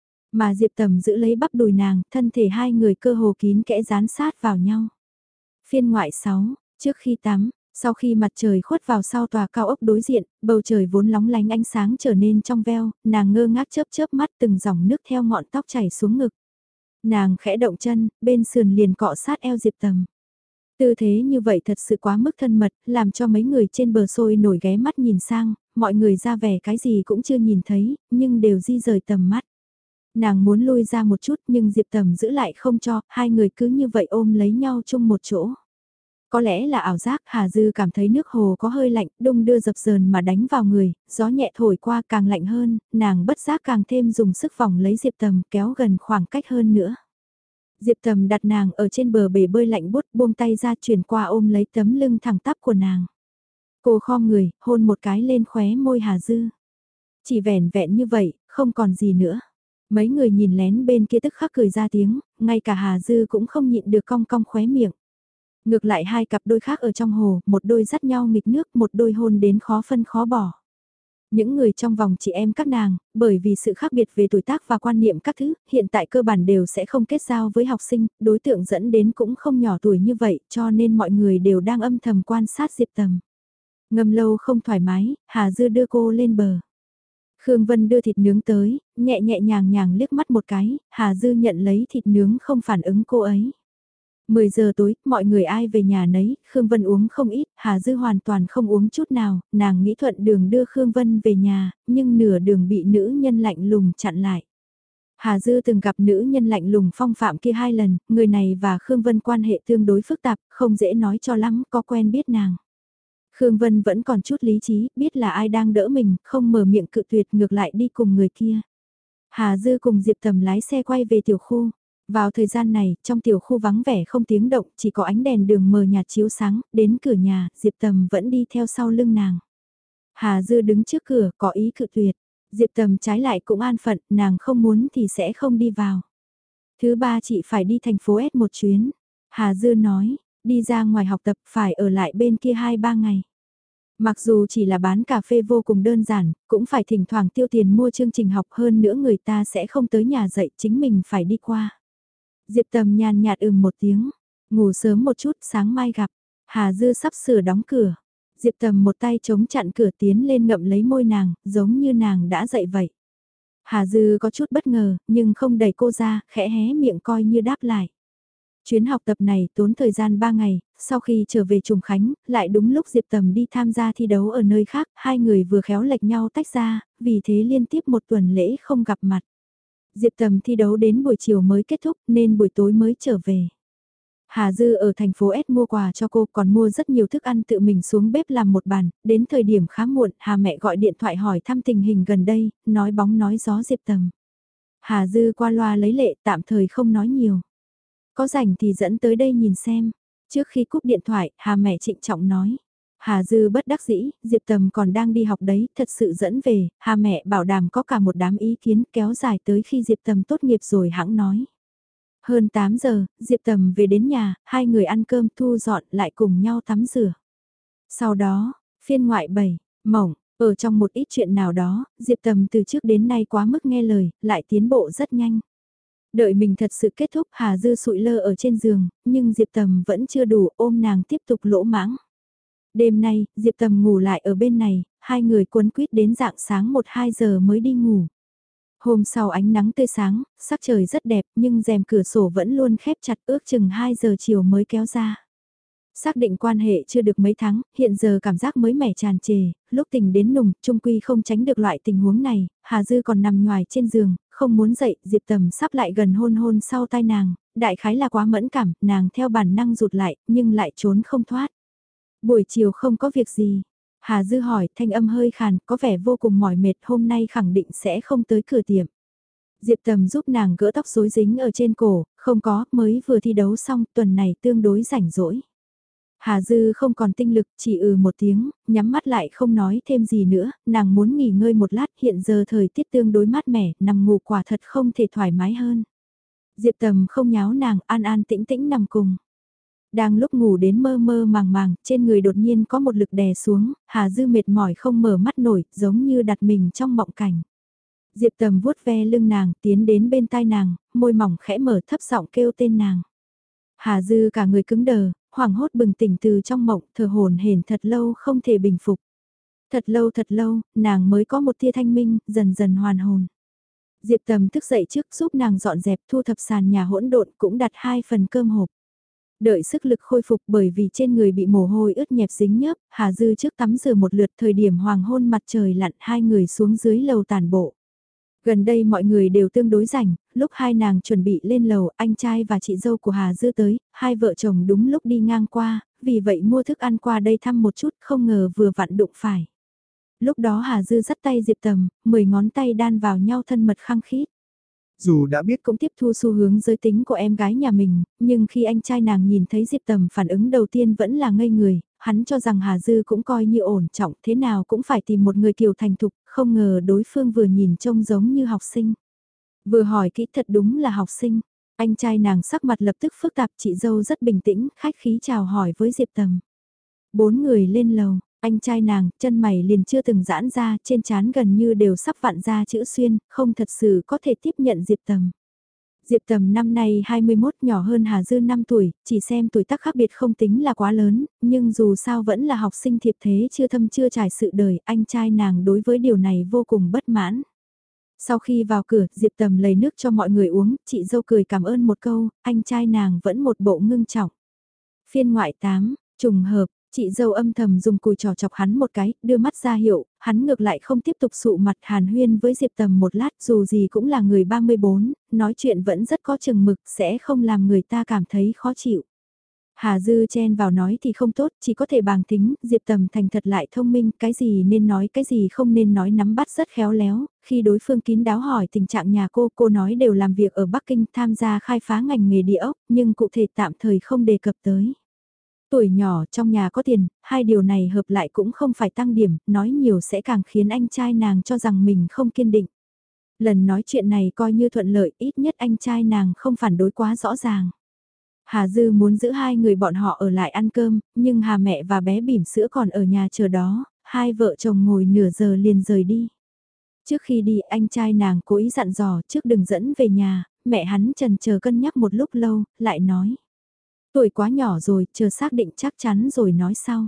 Mà Diệp Tầm giữ lấy bắp đùi nàng, thân thể hai người cơ hồ kín kẽ dán sát vào nhau. Phiên ngoại sáu, trước khi tắm, sau khi mặt trời khuất vào sau tòa cao ốc đối diện, bầu trời vốn lóng lánh ánh sáng trở nên trong veo, nàng ngơ ngác chớp chớp mắt từng dòng nước theo ngọn tóc chảy xuống ngực. Nàng khẽ động chân, bên sườn liền cọ sát eo Diệp Tầm. Tư thế như vậy thật sự quá mức thân mật, làm cho mấy người trên bờ sôi nổi ghé mắt nhìn sang, mọi người ra vẻ cái gì cũng chưa nhìn thấy, nhưng đều di rời tầm mắt. Nàng muốn lui ra một chút nhưng Diệp Tầm giữ lại không cho, hai người cứ như vậy ôm lấy nhau chung một chỗ. Có lẽ là ảo giác, Hà Dư cảm thấy nước hồ có hơi lạnh, đung đưa dập dờn mà đánh vào người, gió nhẹ thổi qua càng lạnh hơn, nàng bất giác càng thêm dùng sức vòng lấy Diệp Tầm kéo gần khoảng cách hơn nữa. Diệp Tầm đặt nàng ở trên bờ bể bơi lạnh bút buông tay ra chuyển qua ôm lấy tấm lưng thẳng tắp của nàng. Cô khom người, hôn một cái lên khóe môi Hà Dư. Chỉ vẻn vẹn như vậy, không còn gì nữa. Mấy người nhìn lén bên kia tức khắc cười ra tiếng, ngay cả Hà Dư cũng không nhịn được cong cong khóe miệng. Ngược lại hai cặp đôi khác ở trong hồ, một đôi dắt nhau nghịch nước, một đôi hôn đến khó phân khó bỏ. Những người trong vòng chị em các nàng, bởi vì sự khác biệt về tuổi tác và quan niệm các thứ, hiện tại cơ bản đều sẽ không kết giao với học sinh, đối tượng dẫn đến cũng không nhỏ tuổi như vậy, cho nên mọi người đều đang âm thầm quan sát Diệp Tầm. Ngâm lâu không thoải mái, Hà Dư đưa cô lên bờ. Khương Vân đưa thịt nướng tới, nhẹ nhẹ nhàng nhàng liếc mắt một cái, Hà Dư nhận lấy thịt nướng không phản ứng cô ấy. mười giờ tối, mọi người ai về nhà nấy, Khương Vân uống không ít, Hà Dư hoàn toàn không uống chút nào, nàng nghĩ thuận đường đưa Khương Vân về nhà, nhưng nửa đường bị nữ nhân lạnh lùng chặn lại. Hà Dư từng gặp nữ nhân lạnh lùng phong phạm kia hai lần, người này và Khương Vân quan hệ tương đối phức tạp, không dễ nói cho lắm, có quen biết nàng. Khương Vân vẫn còn chút lý trí, biết là ai đang đỡ mình, không mở miệng cự tuyệt ngược lại đi cùng người kia. Hà Dư cùng Diệp Tầm lái xe quay về tiểu khu. Vào thời gian này, trong tiểu khu vắng vẻ không tiếng động, chỉ có ánh đèn đường mờ nhạt chiếu sáng, đến cửa nhà, Diệp Tầm vẫn đi theo sau lưng nàng. Hà Dư đứng trước cửa, có ý cự tuyệt. Diệp Tầm trái lại cũng an phận, nàng không muốn thì sẽ không đi vào. Thứ ba chị phải đi thành phố S một chuyến. Hà Dư nói, đi ra ngoài học tập phải ở lại bên kia hai ba ngày. Mặc dù chỉ là bán cà phê vô cùng đơn giản, cũng phải thỉnh thoảng tiêu tiền mua chương trình học hơn nữa người ta sẽ không tới nhà dạy chính mình phải đi qua. Diệp Tầm nhàn nhạt ừm một tiếng, ngủ sớm một chút sáng mai gặp. Hà Dư sắp sửa đóng cửa. Diệp Tầm một tay chống chặn cửa tiến lên ngậm lấy môi nàng, giống như nàng đã dậy vậy. Hà Dư có chút bất ngờ, nhưng không đẩy cô ra, khẽ hé miệng coi như đáp lại. Chuyến học tập này tốn thời gian ba ngày, sau khi trở về Trùng Khánh, lại đúng lúc Diệp Tầm đi tham gia thi đấu ở nơi khác, hai người vừa khéo lệch nhau tách ra, vì thế liên tiếp một tuần lễ không gặp mặt. Diệp Tầm thi đấu đến buổi chiều mới kết thúc nên buổi tối mới trở về. Hà Dư ở thành phố S mua quà cho cô còn mua rất nhiều thức ăn tự mình xuống bếp làm một bàn, đến thời điểm khá muộn Hà mẹ gọi điện thoại hỏi thăm tình hình gần đây, nói bóng nói gió Diệp Tầm. Hà Dư qua loa lấy lệ tạm thời không nói nhiều. Có rảnh thì dẫn tới đây nhìn xem. Trước khi cúp điện thoại, Hà mẹ trịnh trọng nói. Hà Dư bất đắc dĩ, Diệp Tầm còn đang đi học đấy, thật sự dẫn về, Hà mẹ bảo đảm có cả một đám ý kiến kéo dài tới khi Diệp Tầm tốt nghiệp rồi hãng nói. Hơn tám giờ, Diệp Tầm về đến nhà, hai người ăn cơm thu dọn lại cùng nhau tắm rửa. Sau đó, phiên ngoại bảy, mỏng, ở trong một ít chuyện nào đó, Diệp Tầm từ trước đến nay quá mức nghe lời, lại tiến bộ rất nhanh. Đợi mình thật sự kết thúc Hà Dư sụi lơ ở trên giường, nhưng Diệp Tầm vẫn chưa đủ ôm nàng tiếp tục lỗ mãng. Đêm nay, Diệp Tầm ngủ lại ở bên này, hai người quấn quýt đến rạng sáng một hai giờ mới đi ngủ. Hôm sau ánh nắng tươi sáng, sắc trời rất đẹp nhưng rèm cửa sổ vẫn luôn khép chặt ước chừng hai giờ chiều mới kéo ra. Xác định quan hệ chưa được mấy tháng, hiện giờ cảm giác mới mẻ tràn trề, lúc tình đến nùng, trung quy không tránh được loại tình huống này, Hà Dư còn nằm nhoài trên giường, không muốn dậy, Diệp Tầm sắp lại gần hôn hôn sau tai nàng, đại khái là quá mẫn cảm, nàng theo bản năng rụt lại, nhưng lại trốn không thoát. Buổi chiều không có việc gì. Hà Dư hỏi, thanh âm hơi khàn, có vẻ vô cùng mỏi mệt, hôm nay khẳng định sẽ không tới cửa tiệm. Diệp Tầm giúp nàng gỡ tóc rối dính ở trên cổ, không có, mới vừa thi đấu xong, tuần này tương đối rảnh rỗi. Hà Dư không còn tinh lực, chỉ ừ một tiếng, nhắm mắt lại không nói thêm gì nữa, nàng muốn nghỉ ngơi một lát, hiện giờ thời tiết tương đối mát mẻ, nằm ngủ quả thật không thể thoải mái hơn. Diệp Tầm không nháo nàng, an an tĩnh tĩnh nằm cùng. Đang lúc ngủ đến mơ mơ màng màng, trên người đột nhiên có một lực đè xuống, Hà Dư mệt mỏi không mở mắt nổi, giống như đặt mình trong mộng cảnh. Diệp Tầm vuốt ve lưng nàng, tiến đến bên tai nàng, môi mỏng khẽ mở thấp giọng kêu tên nàng. Hà Dư cả người cứng đờ, hoảng hốt bừng tỉnh từ trong mộng, thở hổn hển thật lâu không thể bình phục. Thật lâu thật lâu, nàng mới có một tia thanh minh, dần dần hoàn hồn. Diệp Tầm thức dậy trước giúp nàng dọn dẹp thu thập sàn nhà hỗn độn cũng đặt hai phần cơm hộp. Đợi sức lực khôi phục bởi vì trên người bị mồ hôi ướt nhẹp dính nhớp, Hà Dư trước tắm rửa một lượt thời điểm hoàng hôn mặt trời lặn hai người xuống dưới lầu tàn bộ. Gần đây mọi người đều tương đối rảnh, lúc hai nàng chuẩn bị lên lầu, anh trai và chị dâu của Hà Dư tới, hai vợ chồng đúng lúc đi ngang qua, vì vậy mua thức ăn qua đây thăm một chút, không ngờ vừa vặn đụng phải. Lúc đó Hà Dư dắt tay Diệp Tầm, mười ngón tay đan vào nhau thân mật khăng khít. Dù đã biết cũng tiếp thu xu hướng giới tính của em gái nhà mình, nhưng khi anh trai nàng nhìn thấy Diệp Tầm phản ứng đầu tiên vẫn là ngây người, hắn cho rằng Hà Dư cũng coi như ổn trọng thế nào cũng phải tìm một người kiều thành thục, không ngờ đối phương vừa nhìn trông giống như học sinh. Vừa hỏi kỹ thật đúng là học sinh, anh trai nàng sắc mặt lập tức phức tạp chị dâu rất bình tĩnh, khách khí chào hỏi với Diệp Tầm. Bốn người lên lầu. Anh trai nàng, chân mày liền chưa từng giãn ra, trên trán gần như đều sắp vặn ra chữ xuyên, không thật sự có thể tiếp nhận Diệp Tầm. Diệp Tầm năm nay hai mươi mốt, nhỏ hơn Hà Dư năm tuổi, chỉ xem tuổi tác khác biệt không tính là quá lớn, nhưng dù sao vẫn là học sinh thiệp thế chưa thâm chưa trải sự đời, anh trai nàng đối với điều này vô cùng bất mãn. Sau khi vào cửa, Diệp Tầm lấy nước cho mọi người uống, chị dâu cười cảm ơn một câu, anh trai nàng vẫn một bộ ngưng trọng. Phiên ngoại tám, trùng hợp, chị dâu âm thầm dùng cùi trò chọc hắn một cái, đưa mắt ra hiệu, hắn ngược lại không tiếp tục sụ mặt hàn huyên với Diệp Tầm một lát, dù gì cũng là người ba mươi bốn, nói chuyện vẫn rất có chừng mực, sẽ không làm người ta cảm thấy khó chịu. Hà Dư chen vào nói thì không tốt, chỉ có thể bàng tính, Diệp Tầm thành thật lại thông minh, cái gì nên nói cái gì không nên nói nắm bắt rất khéo léo, khi đối phương kín đáo hỏi tình trạng nhà cô, cô nói đều làm việc ở Bắc Kinh tham gia khai phá ngành nghề địa ốc, nhưng cụ thể tạm thời không đề cập tới. Tuổi nhỏ trong nhà có tiền, hai điều này hợp lại cũng không phải tăng điểm, nói nhiều sẽ càng khiến anh trai nàng cho rằng mình không kiên định. Lần nói chuyện này coi như thuận lợi, ít nhất anh trai nàng không phản đối quá rõ ràng. Hà Dư muốn giữ hai người bọn họ ở lại ăn cơm, nhưng Hà mẹ và bé bỉm sữa còn ở nhà chờ đó, hai vợ chồng ngồi nửa giờ liền rời đi. Trước khi đi anh trai nàng cố ý dặn dò trước đừng dẫn về nhà, mẹ hắn trần chờ cân nhắc một lúc lâu, lại nói. Tuổi quá nhỏ rồi, chờ xác định chắc chắn rồi nói sau.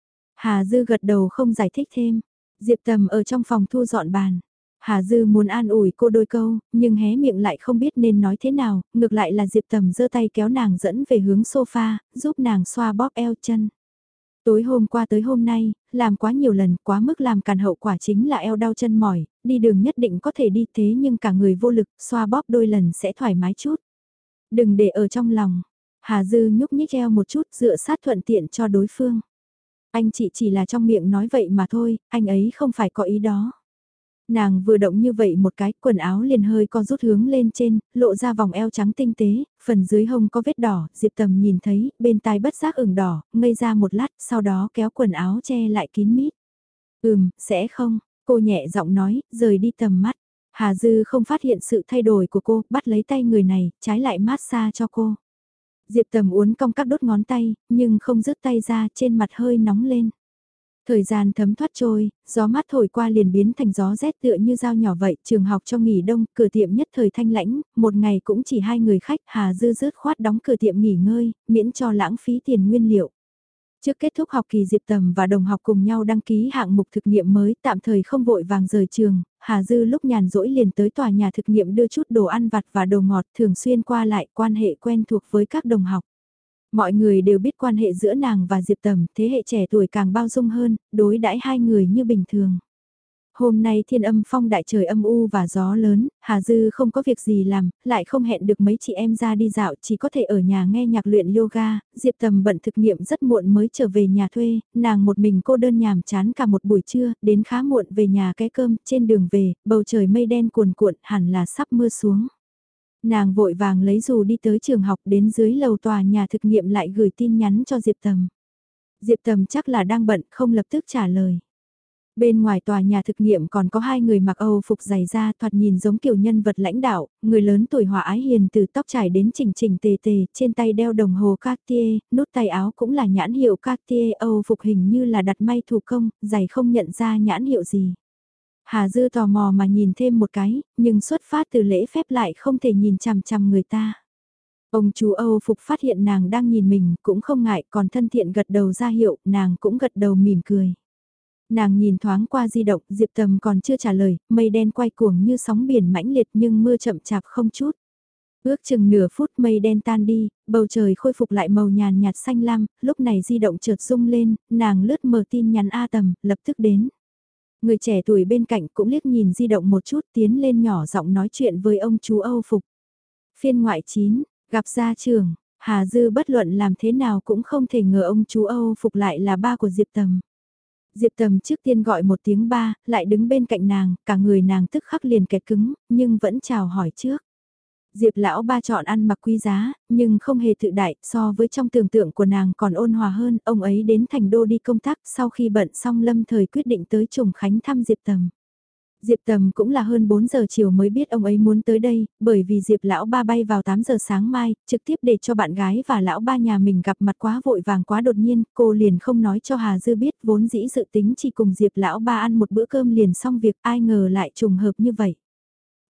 Hà Dư gật đầu không giải thích thêm. Diệp Tầm ở trong phòng thu dọn bàn. Hà Dư muốn an ủi cô đôi câu, nhưng hé miệng lại không biết nên nói thế nào, ngược lại là Diệp Tầm giơ tay kéo nàng dẫn về hướng sofa, giúp nàng xoa bóp eo chân. Tối hôm qua tới hôm nay, làm quá nhiều lần, quá mức làm càn hậu quả chính là eo đau chân mỏi, đi đường nhất định có thể đi thế nhưng cả người vô lực, xoa bóp đôi lần sẽ thoải mái chút. Đừng để ở trong lòng. Hà Dư nhúc nhích eo một chút dựa sát thuận tiện cho đối phương. Anh chị chỉ là trong miệng nói vậy mà thôi, anh ấy không phải có ý đó. Nàng vừa động như vậy một cái, quần áo liền hơi co rút hướng lên trên, lộ ra vòng eo trắng tinh tế, phần dưới hông có vết đỏ, Diệp Tầm nhìn thấy, bên tai bất giác ửng đỏ, ngây ra một lát, sau đó kéo quần áo che lại kín mít. Ừm, sẽ không, cô nhẹ giọng nói, rời đi tầm mắt. Hà Dư không phát hiện sự thay đổi của cô, bắt lấy tay người này, trái lại massage cho cô. Diệp Tầm uốn cong các đốt ngón tay, nhưng không rứt tay ra, trên mặt hơi nóng lên. Thời gian thấm thoát trôi, gió mát thổi qua liền biến thành gió rét tựa như dao nhỏ vậy, trường học cho nghỉ đông, cửa tiệm nhất thời thanh lãnh, một ngày cũng chỉ hai người khách, Hà Dư rớt khoát đóng cửa tiệm nghỉ ngơi, miễn cho lãng phí tiền nguyên liệu. Trước kết thúc học kỳ Diệp Tầm và đồng học cùng nhau đăng ký hạng mục thực nghiệm mới, tạm thời không vội vàng rời trường, Hà Dư lúc nhàn rỗi liền tới tòa nhà thực nghiệm đưa chút đồ ăn vặt và đồ ngọt, thường xuyên qua lại quan hệ quen thuộc với các đồng học. Mọi người đều biết quan hệ giữa nàng và Diệp Tầm, thế hệ trẻ tuổi càng bao dung hơn, đối đãi hai người như bình thường. Hôm nay thiên âm phong đại trời âm u và gió lớn, Hà Dư không có việc gì làm, lại không hẹn được mấy chị em ra đi dạo, chỉ có thể ở nhà nghe nhạc luyện yoga, Diệp Tầm bận thực nghiệm rất muộn mới trở về nhà thuê, nàng một mình cô đơn nhàm chán cả một buổi trưa, đến khá muộn về nhà cái cơm, trên đường về, bầu trời mây đen cuồn cuộn hẳn là sắp mưa xuống. Nàng vội vàng lấy dù đi tới trường học đến dưới lầu tòa nhà thực nghiệm lại gửi tin nhắn cho Diệp Tầm. Diệp Tầm chắc là đang bận không lập tức trả lời. Bên ngoài tòa nhà thực nghiệm còn có hai người mặc Âu phục dày da thoạt nhìn giống kiểu nhân vật lãnh đạo, người lớn tuổi hòa ái hiền từ tóc trải đến chỉnh chỉnh tề tề, trên tay đeo đồng hồ Cartier, nút tay áo cũng là nhãn hiệu Cartier, Âu phục hình như là đặt may thủ công, giày không nhận ra nhãn hiệu gì. Hà Dư tò mò mà nhìn thêm một cái, nhưng xuất phát từ lễ phép lại không thể nhìn chằm chằm người ta. Ông chú Âu Phục phát hiện nàng đang nhìn mình, cũng không ngại, còn thân thiện gật đầu ra hiệu, nàng cũng gật đầu mỉm cười. Nàng nhìn thoáng qua di động, Diệp Tầm còn chưa trả lời, mây đen quay cuồng như sóng biển mãnh liệt nhưng mưa chậm chạp không chút. Ước chừng nửa phút mây đen tan đi, bầu trời khôi phục lại màu nhàn nhạt xanh lam, lúc này di động chợt rung lên, nàng lướt mở tin nhắn A Tầm, lập tức đến. Người trẻ tuổi bên cạnh cũng liếc nhìn di động một chút tiến lên nhỏ giọng nói chuyện với ông chú Âu Phục. Phiên ngoại chín, gặp gia trưởng, Hà Dư bất luận làm thế nào cũng không thể ngờ ông chú Âu Phục lại là ba của Diệp Tầm. Diệp Tầm trước tiên gọi một tiếng ba, lại đứng bên cạnh nàng, cả người nàng tức khắc liền kẹt cứng, nhưng vẫn chào hỏi trước. Diệp lão ba chọn ăn mặc quý giá, nhưng không hề tự đại, so với trong tưởng tượng của nàng còn ôn hòa hơn, ông ấy đến thành đô đi công tác, sau khi bận xong lâm thời quyết định tới Trùng Khánh thăm Diệp Tầm. Diệp Tầm cũng là hơn bốn giờ chiều mới biết ông ấy muốn tới đây, bởi vì Diệp lão ba bay vào tám giờ sáng mai, trực tiếp để cho bạn gái và lão ba nhà mình gặp mặt quá vội vàng quá đột nhiên, cô liền không nói cho Hà Dư biết, vốn dĩ dự tính chỉ cùng Diệp lão ba ăn một bữa cơm liền xong việc, ai ngờ lại trùng hợp như vậy.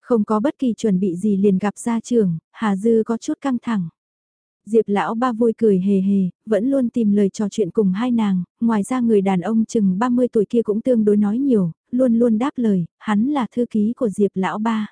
Không có bất kỳ chuẩn bị gì liền gặp gia trưởng, Hà Dư có chút căng thẳng. Diệp lão ba vui cười hề hề, vẫn luôn tìm lời trò chuyện cùng hai nàng, ngoài ra người đàn ông chừng ba mươi tuổi kia cũng tương đối nói nhiều, luôn luôn đáp lời, hắn là thư ký của Diệp lão ba.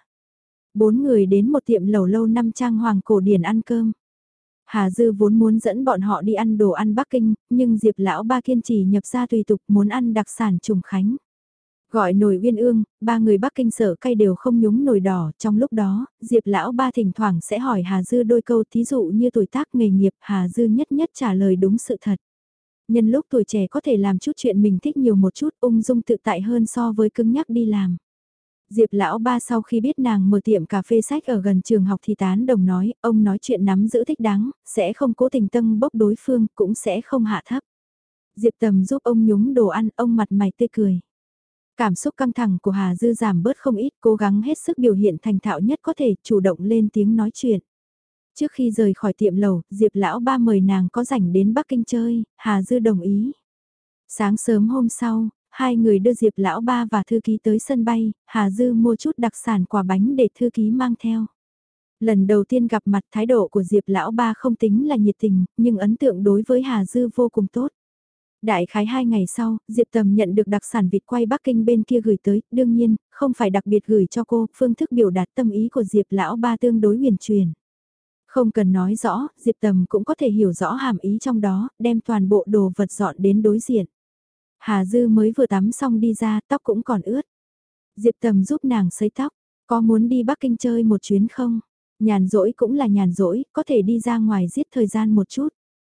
Bốn người đến một tiệm lẩu lâu năm trang hoàng cổ điển ăn cơm. Hà Dư vốn muốn dẫn bọn họ đi ăn đồ ăn Bắc Kinh, nhưng Diệp lão ba kiên trì nhập ra tùy tục muốn ăn đặc sản Trùng Khánh. Gọi nồi uyên ương, ba người Bắc Kinh sợ cay đều không nhúng nồi đỏ, trong lúc đó, Diệp lão ba thỉnh thoảng sẽ hỏi Hà Dư đôi câu thí dụ như tuổi tác nghề nghiệp, Hà Dư nhất nhất trả lời đúng sự thật. Nhân lúc tuổi trẻ có thể làm chút chuyện mình thích nhiều một chút, ung dung tự tại hơn so với cứng nhắc đi làm. Diệp lão ba sau khi biết nàng mở tiệm cà phê sách ở gần trường học thì tán đồng nói, ông nói chuyện nắm giữ thích đáng, sẽ không cố tình tâng bốc đối phương, cũng sẽ không hạ thấp. Diệp Tầm giúp ông nhúng đồ ăn, ông mặt mày tươi cười. Cảm xúc căng thẳng của Hà Dư giảm bớt không ít, cố gắng hết sức biểu hiện thành thạo nhất có thể, chủ động lên tiếng nói chuyện. Trước khi rời khỏi tiệm lẩu, Diệp lão ba mời nàng có rảnh đến Bắc Kinh chơi, Hà Dư đồng ý. Sáng sớm hôm sau, hai người đưa Diệp lão ba và thư ký tới sân bay, Hà Dư mua chút đặc sản quà bánh để thư ký mang theo. Lần đầu tiên gặp mặt thái độ của Diệp lão ba không tính là nhiệt tình, nhưng ấn tượng đối với Hà Dư vô cùng tốt. Đại khái hai ngày sau, Diệp Tầm nhận được đặc sản vịt quay Bắc Kinh bên kia gửi tới, đương nhiên, không phải đặc biệt gửi cho cô, phương thức biểu đạt tâm ý của Diệp lão ba tương đối huyền truyền. Không cần nói rõ, Diệp Tầm cũng có thể hiểu rõ hàm ý trong đó, đem toàn bộ đồ vật dọn đến đối diện. Hà Dư mới vừa tắm xong đi ra, tóc cũng còn ướt. Diệp Tầm giúp nàng sấy tóc, có muốn đi Bắc Kinh chơi một chuyến không? Nhàn rỗi cũng là nhàn rỗi, có thể đi ra ngoài giết thời gian một chút.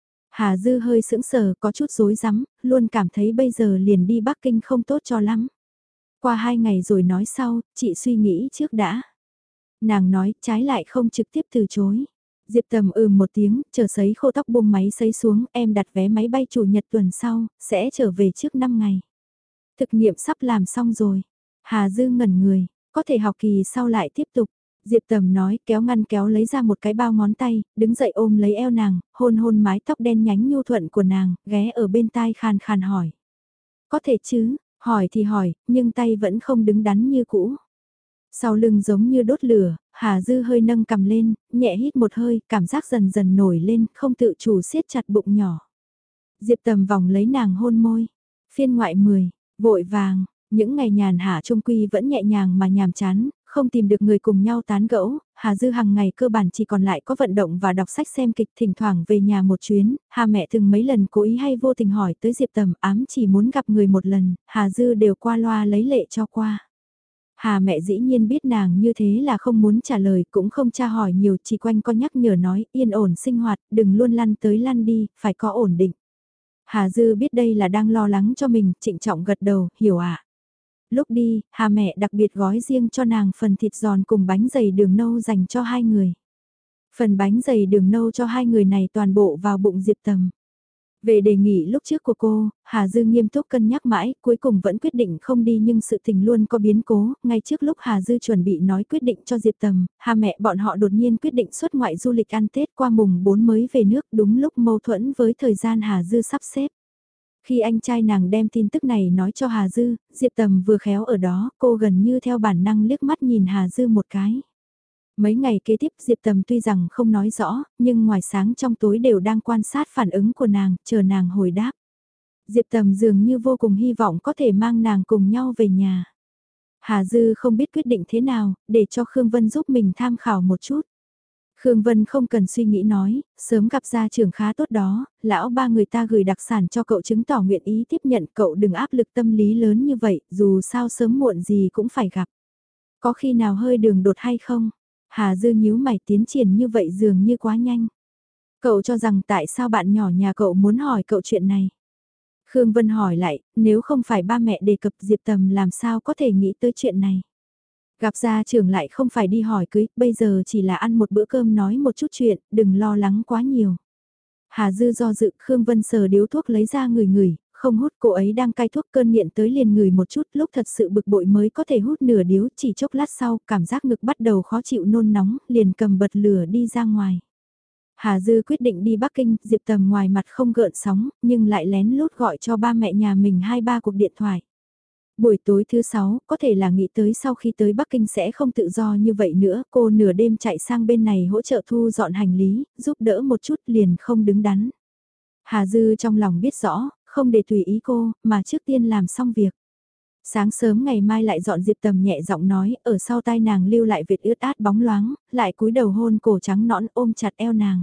Hà Dư hơi sững sờ, có chút rối rắm, luôn cảm thấy bây giờ liền đi Bắc Kinh không tốt cho lắm. Qua hai ngày rồi nói sau, chị suy nghĩ trước đã. Nàng nói, trái lại không trực tiếp từ chối. Diệp Tầm ừm một tiếng, chờ sấy khô tóc buông máy sấy xuống, em đặt vé máy bay chủ nhật tuần sau, sẽ trở về trước năm ngày. Thực nghiệm sắp làm xong rồi. Hà Dư ngẩn người, có thể học kỳ sau lại tiếp tục. Diệp Tầm nói, kéo ngăn kéo lấy ra một cái bao ngón tay, đứng dậy ôm lấy eo nàng, hôn hôn mái tóc đen nhánh nhu thuận của nàng, ghé ở bên tai khàn khàn hỏi. Có thể chứ, hỏi thì hỏi, nhưng tay vẫn không đứng đắn như cũ. Sau lưng giống như đốt lửa, Hà Dư hơi nâng cầm lên, nhẹ hít một hơi, cảm giác dần dần nổi lên, không tự chủ siết chặt bụng nhỏ. Diệp Tầm vòng lấy nàng hôn môi. Phiên ngoại mười, vội vàng, những ngày nhàn hạ trung quy vẫn nhẹ nhàng mà nhàm chán, không tìm được người cùng nhau tán gẫu, Hà Dư hàng ngày cơ bản chỉ còn lại có vận động và đọc sách xem kịch, thỉnh thoảng về nhà một chuyến, Hà mẹ từng mấy lần cố ý hay vô tình hỏi tới Diệp Tầm, ám chỉ muốn gặp người một lần, Hà Dư đều qua loa lấy lệ cho qua. Hà mẹ dĩ nhiên biết nàng như thế là không muốn trả lời, cũng không tra hỏi nhiều, chỉ quanh co nhắc nhở nói, yên ổn sinh hoạt, đừng luôn lăn tới lăn đi, phải có ổn định. Hà Dư biết đây là đang lo lắng cho mình, trịnh trọng gật đầu, hiểu ạ. À? Lúc đi, Hà mẹ đặc biệt gói riêng cho nàng phần thịt giòn cùng bánh dày đường nâu dành cho hai người. Phần bánh dày đường nâu cho hai người này toàn bộ vào bụng Diệp Tầm. Về đề nghị lúc trước của cô, Hà Dư nghiêm túc cân nhắc mãi, cuối cùng vẫn quyết định không đi nhưng sự tình luôn có biến cố, ngay trước lúc Hà Dư chuẩn bị nói quyết định cho Diệp Tầm, Hà mẹ bọn họ đột nhiên quyết định xuất ngoại du lịch ăn Tết qua mùng bốn mới về nước đúng lúc mâu thuẫn với thời gian Hà Dư sắp xếp. Khi anh trai nàng đem tin tức này nói cho Hà Dư, Diệp Tầm vừa khéo ở đó, cô gần như theo bản năng liếc mắt nhìn Hà Dư một cái. Mấy ngày kế tiếp Diệp Tầm tuy rằng không nói rõ, nhưng ngoài sáng trong tối đều đang quan sát phản ứng của nàng, chờ nàng hồi đáp. Diệp Tầm dường như vô cùng hy vọng có thể mang nàng cùng nhau về nhà. Hà Dư không biết quyết định thế nào, để cho Khương Vân giúp mình tham khảo một chút. Khương Vân không cần suy nghĩ nói, sớm gặp gia trưởng khá tốt đó, lão ba người ta gửi đặc sản cho cậu chứng tỏ nguyện ý tiếp nhận, cậu đừng áp lực tâm lý lớn như vậy, dù sao sớm muộn gì cũng phải gặp. Có khi nào hơi đường đột hay không? Hà Dư nhíu mày, tiến triển như vậy dường như quá nhanh. Cậu cho rằng tại sao bạn nhỏ nhà cậu muốn hỏi cậu chuyện này? Khương Vân hỏi lại, nếu không phải ba mẹ đề cập Diệp Tầm làm sao có thể nghĩ tới chuyện này? Gặp gia trưởng lại không phải đi hỏi cưới, bây giờ chỉ là ăn một bữa cơm nói một chút chuyện, đừng lo lắng quá nhiều. Hà Dư do dự, Khương Vân sờ điếu thuốc lấy ra người người, không hút, cô ấy đang cai thuốc, cơn nghiện tới liền người một chút, lúc thật sự bực bội mới có thể hút nửa điếu, chỉ chốc lát sau, cảm giác ngực bắt đầu khó chịu nôn nóng, liền cầm bật lửa đi ra ngoài. Hà Dư quyết định đi Bắc Kinh, Diệp Tầm ngoài mặt không gợn sóng, nhưng lại lén lút gọi cho ba mẹ nhà mình hai ba cuộc điện thoại. Buổi tối thứ sáu, có thể là nghĩ tới sau khi tới Bắc Kinh sẽ không tự do như vậy nữa, cô nửa đêm chạy sang bên này hỗ trợ thu dọn hành lý, giúp đỡ một chút liền không đứng đắn. Hà Dư trong lòng biết rõ, không để tùy ý cô, mà trước tiên làm xong việc. Sáng sớm ngày mai lại dọn Diệp Tầm nhẹ giọng nói, ở sau tai nàng lưu lại vệt ướt át bóng loáng, lại cúi đầu hôn cổ trắng nõn ôm chặt eo nàng.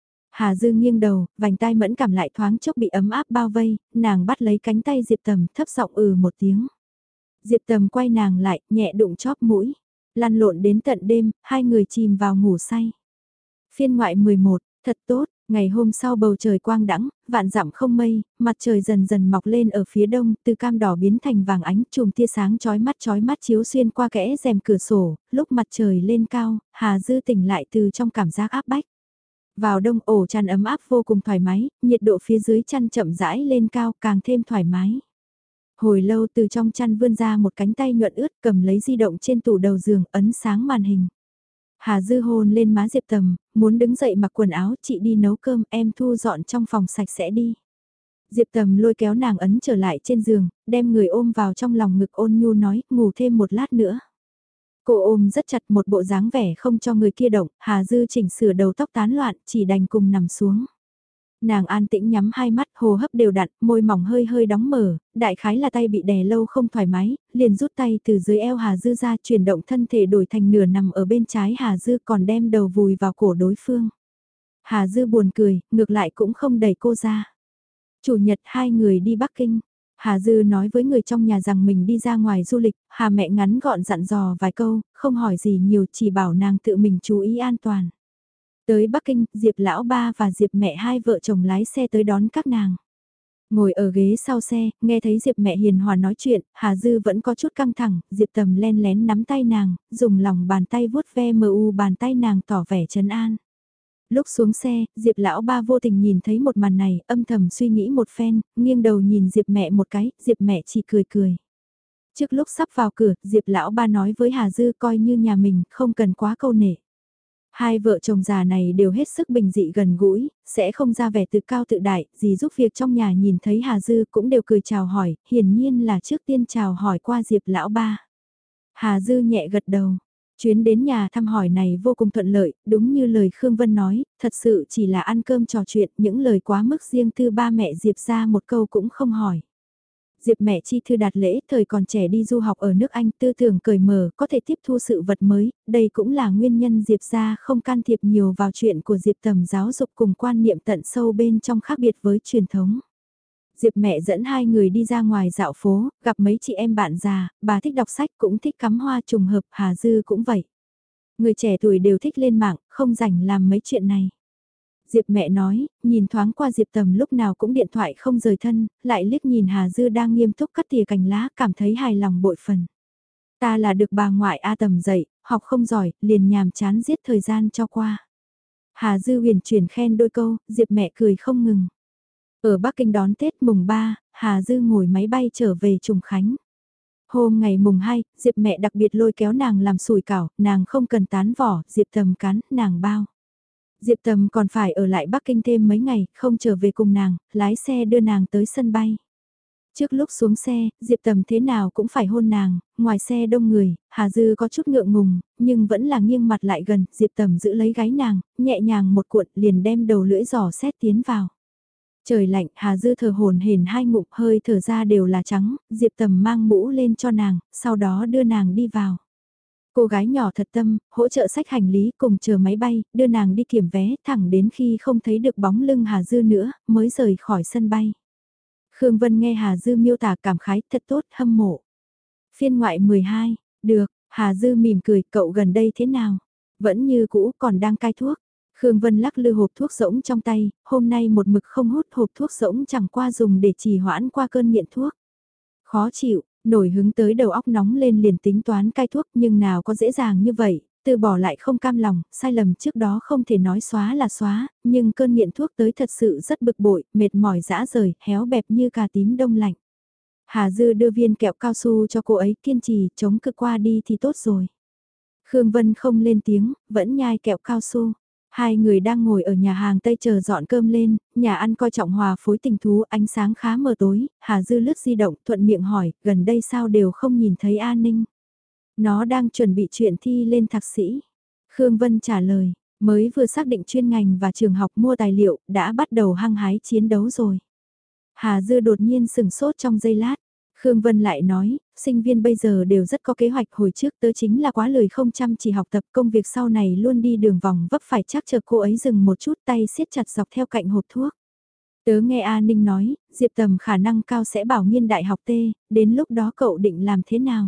Hà Dư nghiêng đầu, vành tai mẫn cảm lại thoáng chốc bị ấm áp bao vây, nàng bắt lấy cánh tay Diệp Tầm thấp giọng ừ một tiếng. Diệp Tầm quay nàng lại, nhẹ đụng chóp mũi. Lăn lộn đến tận đêm, hai người chìm vào ngủ say. Phiên ngoại mười một, thật tốt, ngày hôm sau bầu trời quang đãng, vạn dặm không mây, mặt trời dần dần mọc lên ở phía đông, từ cam đỏ biến thành vàng ánh, chùm tia sáng chói mắt chói mắt chiếu xuyên qua kẽ rèm cửa sổ, lúc mặt trời lên cao, Hà Dư tỉnh lại từ trong cảm giác áp bách. Vào đông ổ chăn ấm áp vô cùng thoải mái, nhiệt độ phía dưới chăn chậm rãi lên cao càng thêm thoải mái. Hồi lâu từ trong chăn vươn ra một cánh tay nhuận ướt cầm lấy di động trên tủ đầu giường ấn sáng màn hình. Hà Dư hôn lên má Diệp Tầm, muốn đứng dậy mặc quần áo, chị đi nấu cơm, em thu dọn trong phòng sạch sẽ đi. Diệp Tầm lôi kéo nàng ấn trở lại trên giường, đem người ôm vào trong lòng ngực ôn nhu nói, ngủ thêm một lát nữa. Cô ôm rất chặt một bộ dáng vẻ không cho người kia động, Hà Dư chỉnh sửa đầu tóc tán loạn, chỉ đành cùng nằm xuống. Nàng an tĩnh nhắm hai mắt, hô hấp đều đặn, môi mỏng hơi hơi đóng mở, đại khái là tay bị đè lâu không thoải mái, liền rút tay từ dưới eo Hà Dư ra, chuyển động thân thể đổi thành nửa nằm ở bên trái Hà Dư còn đem đầu vùi vào cổ đối phương. Hà Dư buồn cười, ngược lại cũng không đẩy cô ra. Chủ nhật hai người đi Bắc Kinh. Hà Dư nói với người trong nhà rằng mình đi ra ngoài du lịch, Hà mẹ ngắn gọn dặn dò vài câu, không hỏi gì nhiều chỉ bảo nàng tự mình chú ý an toàn. Tới Bắc Kinh, Diệp lão ba và Diệp mẹ hai vợ chồng lái xe tới đón các nàng. Ngồi ở ghế sau xe, nghe thấy Diệp mẹ hiền hòa nói chuyện, Hà Dư vẫn có chút căng thẳng, Diệp Tầm len lén nắm tay nàng, dùng lòng bàn tay vuốt ve mờ u bàn tay nàng tỏ vẻ trấn an. Lúc xuống xe, Diệp lão ba vô tình nhìn thấy một màn này, âm thầm suy nghĩ một phen, nghiêng đầu nhìn Diệp mẹ một cái, Diệp mẹ chỉ cười cười. Trước lúc sắp vào cửa, Diệp lão ba nói với Hà Dư coi như nhà mình, không cần quá câu nể. Hai vợ chồng già này đều hết sức bình dị gần gũi, sẽ không ra vẻ tự cao tự đại, gì giúp việc trong nhà nhìn thấy Hà Dư cũng đều cười chào hỏi, hiển nhiên là trước tiên chào hỏi qua Diệp lão ba. Hà Dư nhẹ gật đầu, chuyến đến nhà thăm hỏi này vô cùng thuận lợi, đúng như lời Khương Vân nói, thật sự chỉ là ăn cơm trò chuyện, những lời quá mức riêng tư ba mẹ Diệp ra một câu cũng không hỏi. Diệp mẹ chi thư đạt lễ, thời còn trẻ đi du học ở nước Anh, tư tưởng cởi mở, có thể tiếp thu sự vật mới, đây cũng là nguyên nhân Diệp gia không can thiệp nhiều vào chuyện của Diệp Tầm giáo dục cùng quan niệm tận sâu bên trong khác biệt với truyền thống. Diệp mẹ dẫn hai người đi ra ngoài dạo phố, gặp mấy chị em bạn già, bà thích đọc sách cũng thích cắm hoa trùng hợp, Hà Dư cũng vậy. Người trẻ tuổi đều thích lên mạng, không rảnh làm mấy chuyện này. Diệp mẹ nói, nhìn thoáng qua Diệp Tầm lúc nào cũng điện thoại không rời thân, lại liếc nhìn Hà Dư đang nghiêm túc cắt tỉa cành lá, cảm thấy hài lòng bội phần. Ta là được bà ngoại A Tầm dạy, học không giỏi, liền nhàm chán giết thời gian cho qua. Hà Dư huyền chuyển khen đôi câu, Diệp mẹ cười không ngừng. Ở Bắc Kinh đón Tết mùng ba, Hà Dư ngồi máy bay trở về Trùng Khánh. Hôm ngày mùng hai, Diệp mẹ đặc biệt lôi kéo nàng làm sủi cảo, nàng không cần tán vỏ, Diệp Tầm cắn, nàng bao. Diệp Tầm còn phải ở lại Bắc Kinh thêm mấy ngày, không trở về cùng nàng, lái xe đưa nàng tới sân bay. Trước lúc xuống xe, Diệp Tầm thế nào cũng phải hôn nàng, ngoài xe đông người, Hà Dư có chút ngượng ngùng, nhưng vẫn là nghiêng mặt lại gần, Diệp Tầm giữ lấy gáy nàng, nhẹ nhàng một cuộn liền đem đầu lưỡi giò xét tiến vào. Trời lạnh, Hà Dư thở hồn hển hai ngụm hơi thở ra đều là trắng, Diệp Tầm mang mũ lên cho nàng, sau đó đưa nàng đi vào. Cô gái nhỏ thật tâm, hỗ trợ sách hành lý cùng chờ máy bay, đưa nàng đi kiểm vé thẳng đến khi không thấy được bóng lưng Hà Dư nữa, mới rời khỏi sân bay. Khương Vân nghe Hà Dư miêu tả cảm khái thật tốt, hâm mộ. Phiên ngoại mười hai, được, Hà Dư mỉm cười, cậu gần đây thế nào? Vẫn như cũ còn đang cai thuốc. Khương Vân lắc lư hộp thuốc rỗng trong tay, hôm nay một mực không hút hộp thuốc rỗng chẳng qua dùng để trì hoãn qua cơn nghiện thuốc. Khó chịu, nổi hứng tới đầu óc nóng lên liền tính toán cai thuốc nhưng nào có dễ dàng như vậy, từ bỏ lại không cam lòng, sai lầm trước đó không thể nói xóa là xóa, nhưng cơn nghiện thuốc tới thật sự rất bực bội, mệt mỏi dã rời, héo bẹp như cà tím đông lạnh. Hà Dư đưa viên kẹo cao su cho cô ấy kiên trì, chống cực qua đi thì tốt rồi. Khương Vân không lên tiếng, vẫn nhai kẹo cao su. Hai người đang ngồi ở nhà hàng Tây chờ dọn cơm lên, nhà ăn coi trọng hòa phối tình thú, ánh sáng khá mờ tối, Hà Dư lướt di động thuận miệng hỏi, gần đây sao đều không nhìn thấy A Ninh. Nó đang chuẩn bị chuyện thi lên thạc sĩ. Khương Vân trả lời, mới vừa xác định chuyên ngành và trường học mua tài liệu, đã bắt đầu hăng hái chiến đấu rồi. Hà Dư đột nhiên sừng sốt trong giây lát. Khương Vân lại nói, sinh viên bây giờ đều rất có kế hoạch, hồi trước tớ chính là quá lười không chăm chỉ học tập, công việc sau này luôn đi đường vòng vấp phải chắc chờ cô ấy dừng một chút, tay siết chặt dọc theo cạnh hộp thuốc. Tớ nghe A Ninh nói, Diệp Tầm khả năng cao sẽ bảo nghiên đại học T, đến lúc đó cậu định làm thế nào?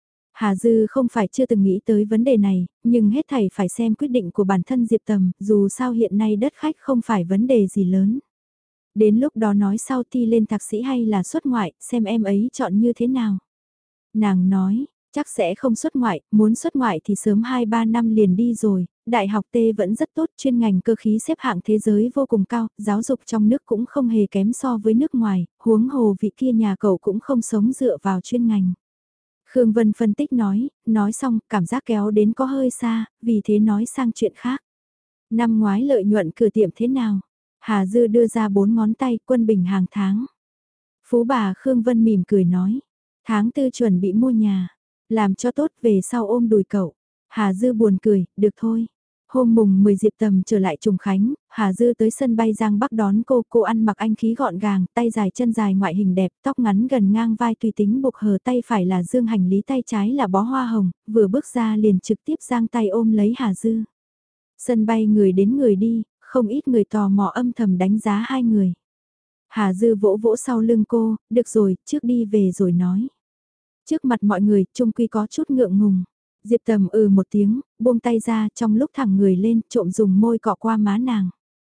Hà Dư không phải chưa từng nghĩ tới vấn đề này, nhưng hết thảy phải xem quyết định của bản thân Diệp Tầm, dù sao hiện nay đất khách không phải vấn đề gì lớn. Đến lúc đó nói sau thi lên thạc sĩ hay là xuất ngoại, xem em ấy chọn như thế nào. Nàng nói, chắc sẽ không xuất ngoại, muốn xuất ngoại thì sớm hai ba năm liền đi rồi, đại học T vẫn rất tốt, chuyên ngành cơ khí xếp hạng thế giới vô cùng cao, giáo dục trong nước cũng không hề kém so với nước ngoài, huống hồ vị kia nhà cậu cũng không sống dựa vào chuyên ngành. Khương Vân phân tích nói, nói xong cảm giác kéo đến có hơi xa, vì thế nói sang chuyện khác. Năm ngoái lợi nhuận cửa tiệm thế nào? Hà Dư đưa ra bốn ngón tay quân bình hàng tháng. Phú bà Khương Vân mỉm cười nói, tháng tư chuẩn bị mua nhà, làm cho tốt về sau ôm đùi cậu. Hà Dư buồn cười, được thôi. Hôm mùng mười Diệp Tầm trở lại Trùng Khánh, Hà Dư tới sân bay Giang Bắc đón cô, cô ăn mặc anh khí gọn gàng, tay dài chân dài ngoại hình đẹp, tóc ngắn gần ngang vai tùy tính buộc hờ, tay phải là dương hành lý, tay trái là bó hoa hồng, vừa bước ra liền trực tiếp giang tay ôm lấy Hà Dư. Sân bay người đến người đi, không ít người tò mò âm thầm đánh giá hai người. Hà Dư vỗ vỗ sau lưng cô, được rồi, trước đi về rồi nói. Trước mặt mọi người, trung quy có chút ngượng ngùng. Diệp Tầm ừ một tiếng, buông tay ra trong lúc thẳng người lên, trộm dùng môi cọ qua má nàng.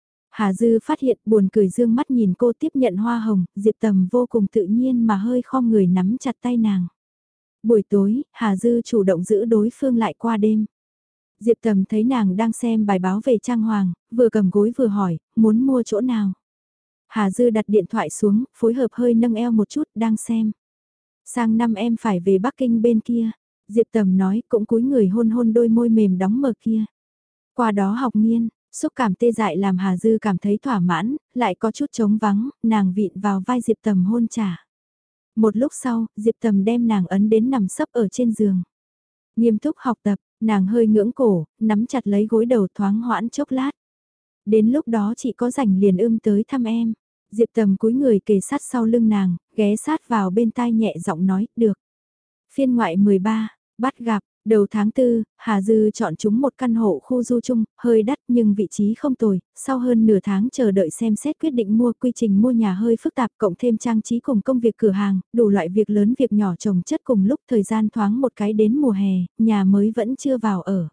Hà Dư phát hiện buồn cười dương mắt nhìn cô tiếp nhận hoa hồng, Diệp Tầm vô cùng tự nhiên mà hơi khom người nắm chặt tay nàng. Buổi tối, Hà Dư chủ động giữ đối phương lại qua đêm. Diệp Tầm thấy nàng đang xem bài báo về trang hoàng, vừa cầm gối vừa hỏi, muốn mua chỗ nào. Hà Dư đặt điện thoại xuống, phối hợp hơi nâng eo một chút, đang xem. Sang năm em phải về Bắc Kinh bên kia. Diệp Tầm nói, cũng cúi người hôn hôn đôi môi mềm đóng mờ kia. Qua đó học nghiên, xúc cảm tê dại làm Hà Dư cảm thấy thỏa mãn, lại có chút trống vắng, nàng vịn vào vai Diệp Tầm hôn trả. Một lúc sau, Diệp Tầm đem nàng ấn đến nằm sấp ở trên giường. Nghiêm túc học tập, nàng hơi ngưỡng cổ, nắm chặt lấy gối đầu thoáng hoãn chốc lát. Đến lúc đó chị có rảnh liền ưm tới thăm em. Diệp Tầm cúi người kề sát sau lưng nàng, ghé sát vào bên tai nhẹ giọng nói, được. Phiên ngoại mười ba, bắt gặp, đầu tháng tư, Hà Dư chọn chúng một căn hộ khu du chung, hơi đắt nhưng vị trí không tồi, sau hơn nửa tháng chờ đợi xem xét quyết định mua, quy trình mua nhà hơi phức tạp cộng thêm trang trí cùng công việc cửa hàng, đủ loại việc lớn việc nhỏ chồng chất cùng lúc, thời gian thoáng một cái đến mùa hè, nhà mới vẫn chưa vào ở.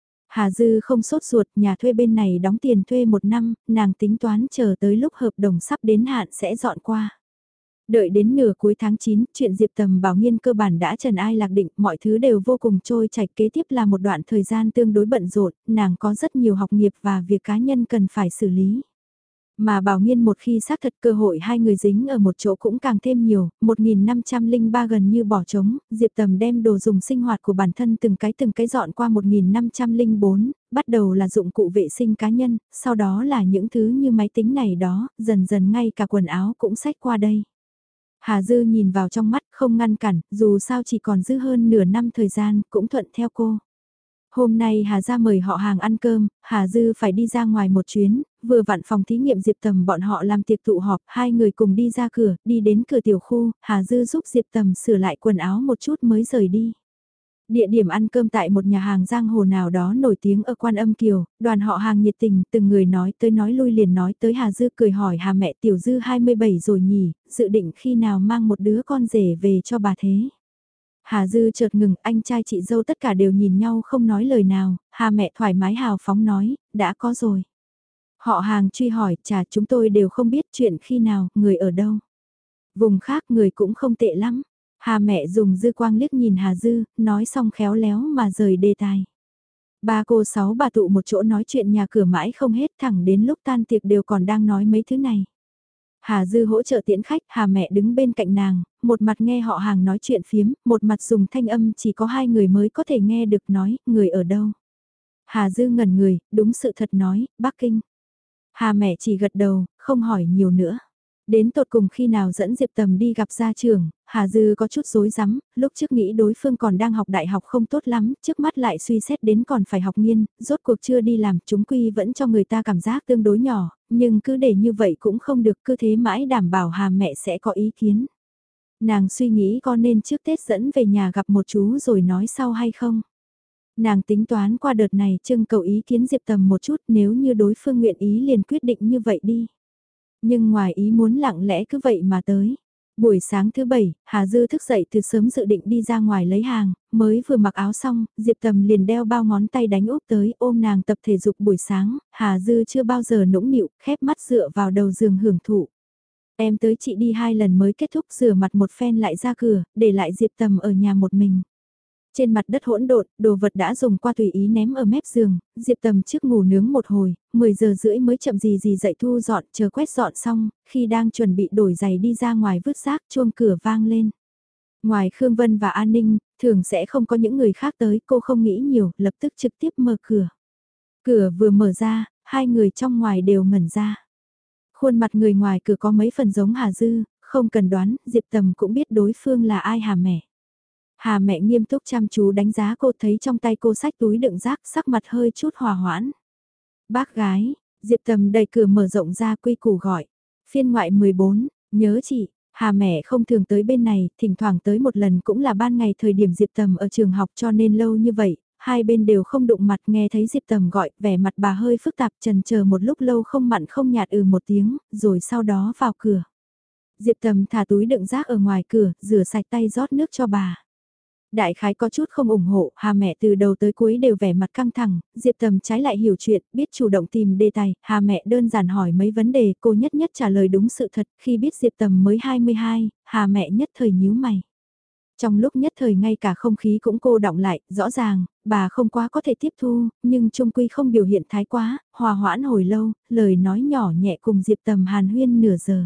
Hà Dư không sốt ruột, nhà thuê bên này đóng tiền thuê một năm, nàng tính toán chờ tới lúc hợp đồng sắp đến hạn sẽ dọn qua. Đợi đến nửa cuối tháng chín, chuyện Diệp Tầm bảo nghiên cơ bản đã trần ai lạc định, mọi thứ đều vô cùng trôi chảy, kế tiếp là một đoạn thời gian tương đối bận rộn, nàng có rất nhiều học nghiệp và việc cá nhân cần phải xử lý. Mà bảo nghiên một khi xác thật cơ hội hai người dính ở một chỗ cũng càng thêm nhiều, một nghìn năm trăm lẻ ba gần như bỏ trống, Diệp Tầm đem đồ dùng sinh hoạt của bản thân từng cái từng cái dọn qua một nghìn năm trăm lẻ bốn, bắt đầu là dụng cụ vệ sinh cá nhân, sau đó là những thứ như máy tính này đó, dần dần ngay cả quần áo cũng xách qua đây. Hà Dư nhìn vào trong mắt không ngăn cản, dù sao chỉ còn dư hơn nửa năm thời gian, cũng thuận theo cô. Hôm nay Hà Gia mời họ hàng ăn cơm, Hà Dư phải đi ra ngoài một chuyến, vừa vặn phòng thí nghiệm Diệp Tầm bọn họ làm tiệc tụ họp, hai người cùng đi ra cửa, đi đến cửa tiểu khu, Hà Dư giúp Diệp Tầm sửa lại quần áo một chút mới rời đi. Địa điểm ăn cơm tại một nhà hàng giang hồ nào đó nổi tiếng ở Quan Âm Kiều, đoàn họ hàng nhiệt tình, từng người nói tới nói lui liền nói tới Hà Dư, cười hỏi Hà mẹ tiểu Dư hai mươi bảy rồi nhỉ, dự định khi nào mang một đứa con rể về cho bà thế. Hà Dư chợt ngừng, anh trai chị dâu tất cả đều nhìn nhau không nói lời nào, Hà mẹ thoải mái hào phóng nói, đã có rồi. Họ hàng truy hỏi, chà chúng tôi đều không biết chuyện khi nào, người ở đâu. Vùng khác người cũng không tệ lắm. Hà mẹ dùng dư quang liếc nhìn Hà Dư, nói xong khéo léo mà rời đề tài. Ba cô sáu bà tụ một chỗ nói chuyện nhà cửa mãi không hết, thẳng đến lúc tan tiệc đều còn đang nói mấy thứ này. Hà Dư hỗ trợ tiễn khách, Hà mẹ đứng bên cạnh nàng, một mặt nghe họ hàng nói chuyện phiếm, một mặt dùng thanh âm chỉ có hai người mới có thể nghe được nói, người ở đâu. Hà Dư ngẩn người, đúng sự thật nói, Bắc Kinh. Hà mẹ chỉ gật đầu, không hỏi nhiều nữa. Đến tột cùng khi nào dẫn Diệp Tầm đi gặp gia trưởng, Hà Dư có chút rối rắm, lúc trước nghĩ đối phương còn đang học đại học không tốt lắm, trước mắt lại suy xét đến còn phải học nghiên, rốt cuộc chưa đi làm, chúng quy vẫn cho người ta cảm giác tương đối nhỏ, nhưng cứ để như vậy cũng không được, cứ thế mãi đảm bảo Hà mẹ sẽ có ý kiến. Nàng suy nghĩ có nên trước Tết dẫn về nhà gặp một chú rồi nói sau hay không? Nàng tính toán qua đợt này trưng cầu ý kiến Diệp Tầm một chút, nếu như đối phương nguyện ý liền quyết định như vậy đi. Nhưng ngoài ý muốn lặng lẽ cứ vậy mà tới. Buổi sáng thứ bảy, Hà Dư thức dậy từ sớm dự định đi ra ngoài lấy hàng, mới vừa mặc áo xong, Diệp Tầm liền đeo bao ngón tay đánh úp tới ôm nàng tập thể dục buổi sáng, Hà Dư chưa bao giờ nũng nịu, khép mắt dựa vào đầu giường hưởng thụ. Em tới chị đi hai lần mới kết thúc rửa mặt một phen lại ra cửa, để lại Diệp Tầm ở nhà một mình. Trên mặt đất hỗn độn, đồ vật đã dùng qua tùy ý ném ở mép giường, Diệp Tầm trước ngủ nướng một hồi, mười giờ rưỡi mới chậm gì gì dậy thu dọn, chờ quét dọn xong, khi đang chuẩn bị đổi giày đi ra ngoài vứt rác, chuông cửa vang lên. Ngoài Khương Vân và An Ninh, thường sẽ không có những người khác tới, cô không nghĩ nhiều, lập tức trực tiếp mở cửa. Cửa vừa mở ra, hai người trong ngoài đều ngẩn ra. Khuôn mặt người ngoài cửa có mấy phần giống Hà Dư, không cần đoán, Diệp Tầm cũng biết đối phương là ai Hà mẹ. Hà mẹ nghiêm túc chăm chú đánh giá cô, thấy trong tay cô xách túi đựng rác, sắc mặt hơi chút hòa hoãn. Bác gái, Diệp Tầm đẩy cửa mở rộng ra quy củ gọi. Phiên ngoại mười bốn, nhớ chị, Hà mẹ không thường tới bên này, thỉnh thoảng tới một lần cũng là ban ngày thời điểm Diệp Tầm ở trường học cho nên lâu như vậy, hai bên đều không đụng mặt, nghe thấy Diệp Tầm gọi, vẻ mặt bà hơi phức tạp, chần chờ một lúc lâu không mặn không nhạt ừ một tiếng, rồi sau đó vào cửa. Diệp Tầm thả túi đựng rác ở ngoài cửa, rửa sạch tay rót nước cho bà. Đại khái có chút không ủng hộ, Hà mẹ từ đầu tới cuối đều vẻ mặt căng thẳng, Diệp Tầm trái lại hiểu chuyện, biết chủ động tìm đề tài, Hà mẹ đơn giản hỏi mấy vấn đề, cô nhất nhất trả lời đúng sự thật, khi biết Diệp Tầm mới hai mươi hai, Hà mẹ nhất thời nhíu mày. Trong lúc nhất thời ngay cả không khí cũng cô đọng lại, rõ ràng, bà không quá có thể tiếp thu, nhưng trung quy không biểu hiện thái quá, hòa hoãn hồi lâu, lời nói nhỏ nhẹ cùng Diệp Tầm hàn huyên nửa giờ.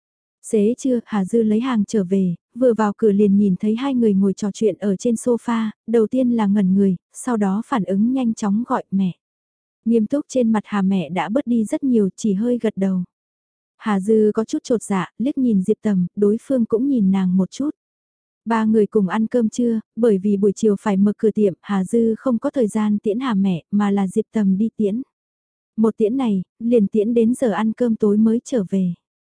Xế trưa, Hà Dư lấy hàng trở về, vừa vào cửa liền nhìn thấy hai người ngồi trò chuyện ở trên sofa, đầu tiên là ngẩn người, sau đó phản ứng nhanh chóng gọi mẹ. Nghiêm túc trên mặt Hà mẹ đã bớt đi rất nhiều, chỉ hơi gật đầu. Hà Dư có chút trột dạ, liếc nhìn Diệp Tầm, đối phương cũng nhìn nàng một chút. Ba người cùng ăn cơm trưa, bởi vì buổi chiều phải mở cửa tiệm, Hà Dư không có thời gian tiễn Hà mẹ, mà là Diệp Tầm đi tiễn. Một tiễn này, liền tiễn đến giờ ăn cơm tối mới trở về.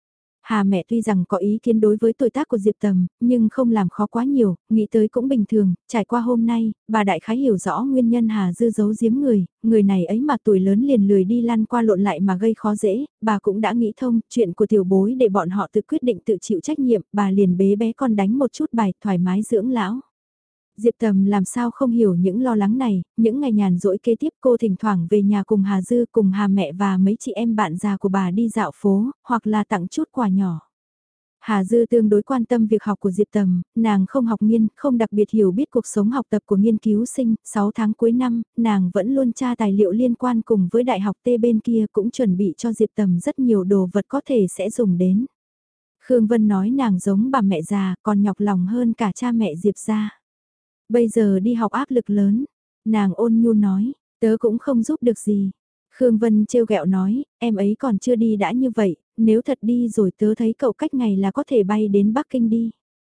Hà mẹ tuy rằng có ý kiến đối với tuổi tác của Diệp Tầm, nhưng không làm khó quá nhiều, nghĩ tới cũng bình thường, trải qua hôm nay, bà đại khái hiểu rõ nguyên nhân Hà Dư giấu giếm người, người này ấy mà tuổi lớn liền lười đi lăn qua lộn lại mà gây khó dễ, bà cũng đã nghĩ thông, chuyện của tiểu bối để bọn họ tự quyết định tự chịu trách nhiệm, bà liền bế bé con đánh một chút bài thoải mái dưỡng lão. Diệp Tầm làm sao không hiểu những lo lắng này, những ngày nhàn rỗi kế tiếp cô thỉnh thoảng về nhà cùng Hà Dư cùng Hà mẹ và mấy chị em bạn già của bà đi dạo phố, hoặc là tặng chút quà nhỏ. Hà Dư tương đối quan tâm việc học của Diệp Tầm, nàng không học nghiên, không đặc biệt hiểu biết cuộc sống học tập của nghiên cứu sinh, sáu tháng cuối năm, nàng vẫn luôn tra tài liệu liên quan cùng với đại học T bên kia cũng chuẩn bị cho Diệp Tầm rất nhiều đồ vật có thể sẽ dùng đến. Khương Vân nói nàng giống bà mẹ già, còn nhọc lòng hơn cả cha mẹ Diệp gia. Bây giờ đi học áp lực lớn, nàng ôn nhu nói, tớ cũng không giúp được gì. Khương Vân trêu ghẹo nói, em ấy còn chưa đi đã như vậy, nếu thật đi rồi tớ thấy cậu cách ngày là có thể bay đến Bắc Kinh đi.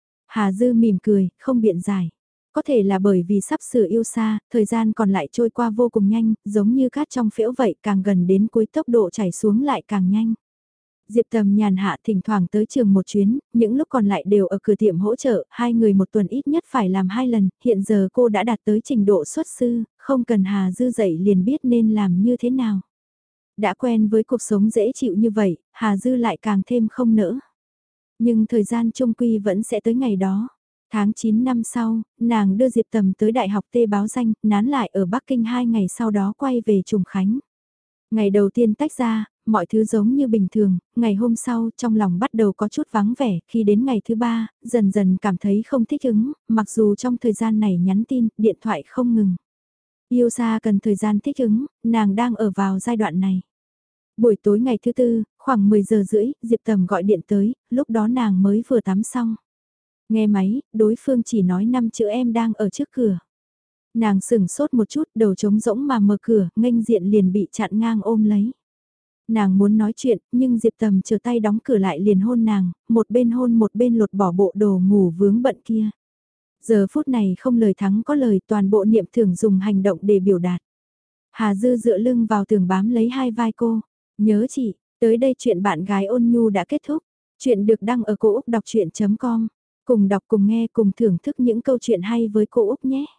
Hà Dư mỉm cười, không biện giải. Có thể là bởi vì sắp sửa yêu xa, thời gian còn lại trôi qua vô cùng nhanh, giống như cát trong phễu vậy, càng gần đến cuối tốc độ chảy xuống lại càng nhanh. Diệp Tầm nhàn hạ thỉnh thoảng tới trường một chuyến, những lúc còn lại đều ở cửa tiệm hỗ trợ, hai người một tuần ít nhất phải làm hai lần, hiện giờ cô đã đạt tới trình độ xuất sư, không cần Hà Dư dạy liền biết nên làm như thế nào. Đã quen với cuộc sống dễ chịu như vậy, Hà Dư lại càng thêm không nỡ. Nhưng thời gian trung quy vẫn sẽ tới ngày đó. Tháng chín năm sau, nàng đưa Diệp Tầm tới Đại học T báo danh, nán lại ở Bắc Kinh hai ngày sau đó quay về Trùng Khánh. Ngày đầu tiên tách ra, mọi thứ giống như bình thường, ngày hôm sau trong lòng bắt đầu có chút vắng vẻ, khi đến ngày thứ ba, dần dần cảm thấy không thích ứng, mặc dù trong thời gian này nhắn tin, điện thoại không ngừng. Yêu xa cần thời gian thích ứng, nàng đang ở vào giai đoạn này. Buổi tối ngày thứ tư, khoảng mười giờ rưỡi, Diệp Tầm gọi điện tới, lúc đó nàng mới vừa tắm xong. Nghe máy, đối phương chỉ nói năm chữ em đang ở trước cửa. Nàng sừng sốt một chút, đầu trống rỗng mà mở cửa, nghênh diện liền bị chặn ngang ôm lấy. Nàng muốn nói chuyện, nhưng Diệp Tầm chờ tay đóng cửa lại liền hôn nàng, một bên hôn một bên lột bỏ bộ đồ ngủ vướng bận kia. Giờ phút này không lời thắng có lời, toàn bộ niệm thường dùng hành động để biểu đạt. Hà Dư dựa lưng vào tường bám lấy hai vai cô. Nhớ chị, tới đây chuyện bạn gái ôn nhu đã kết thúc. Chuyện được đăng ở cô Úc Đọc Chuyện chấm com. Cùng đọc cùng nghe cùng thưởng thức những câu chuyện hay với cô Úc nhé.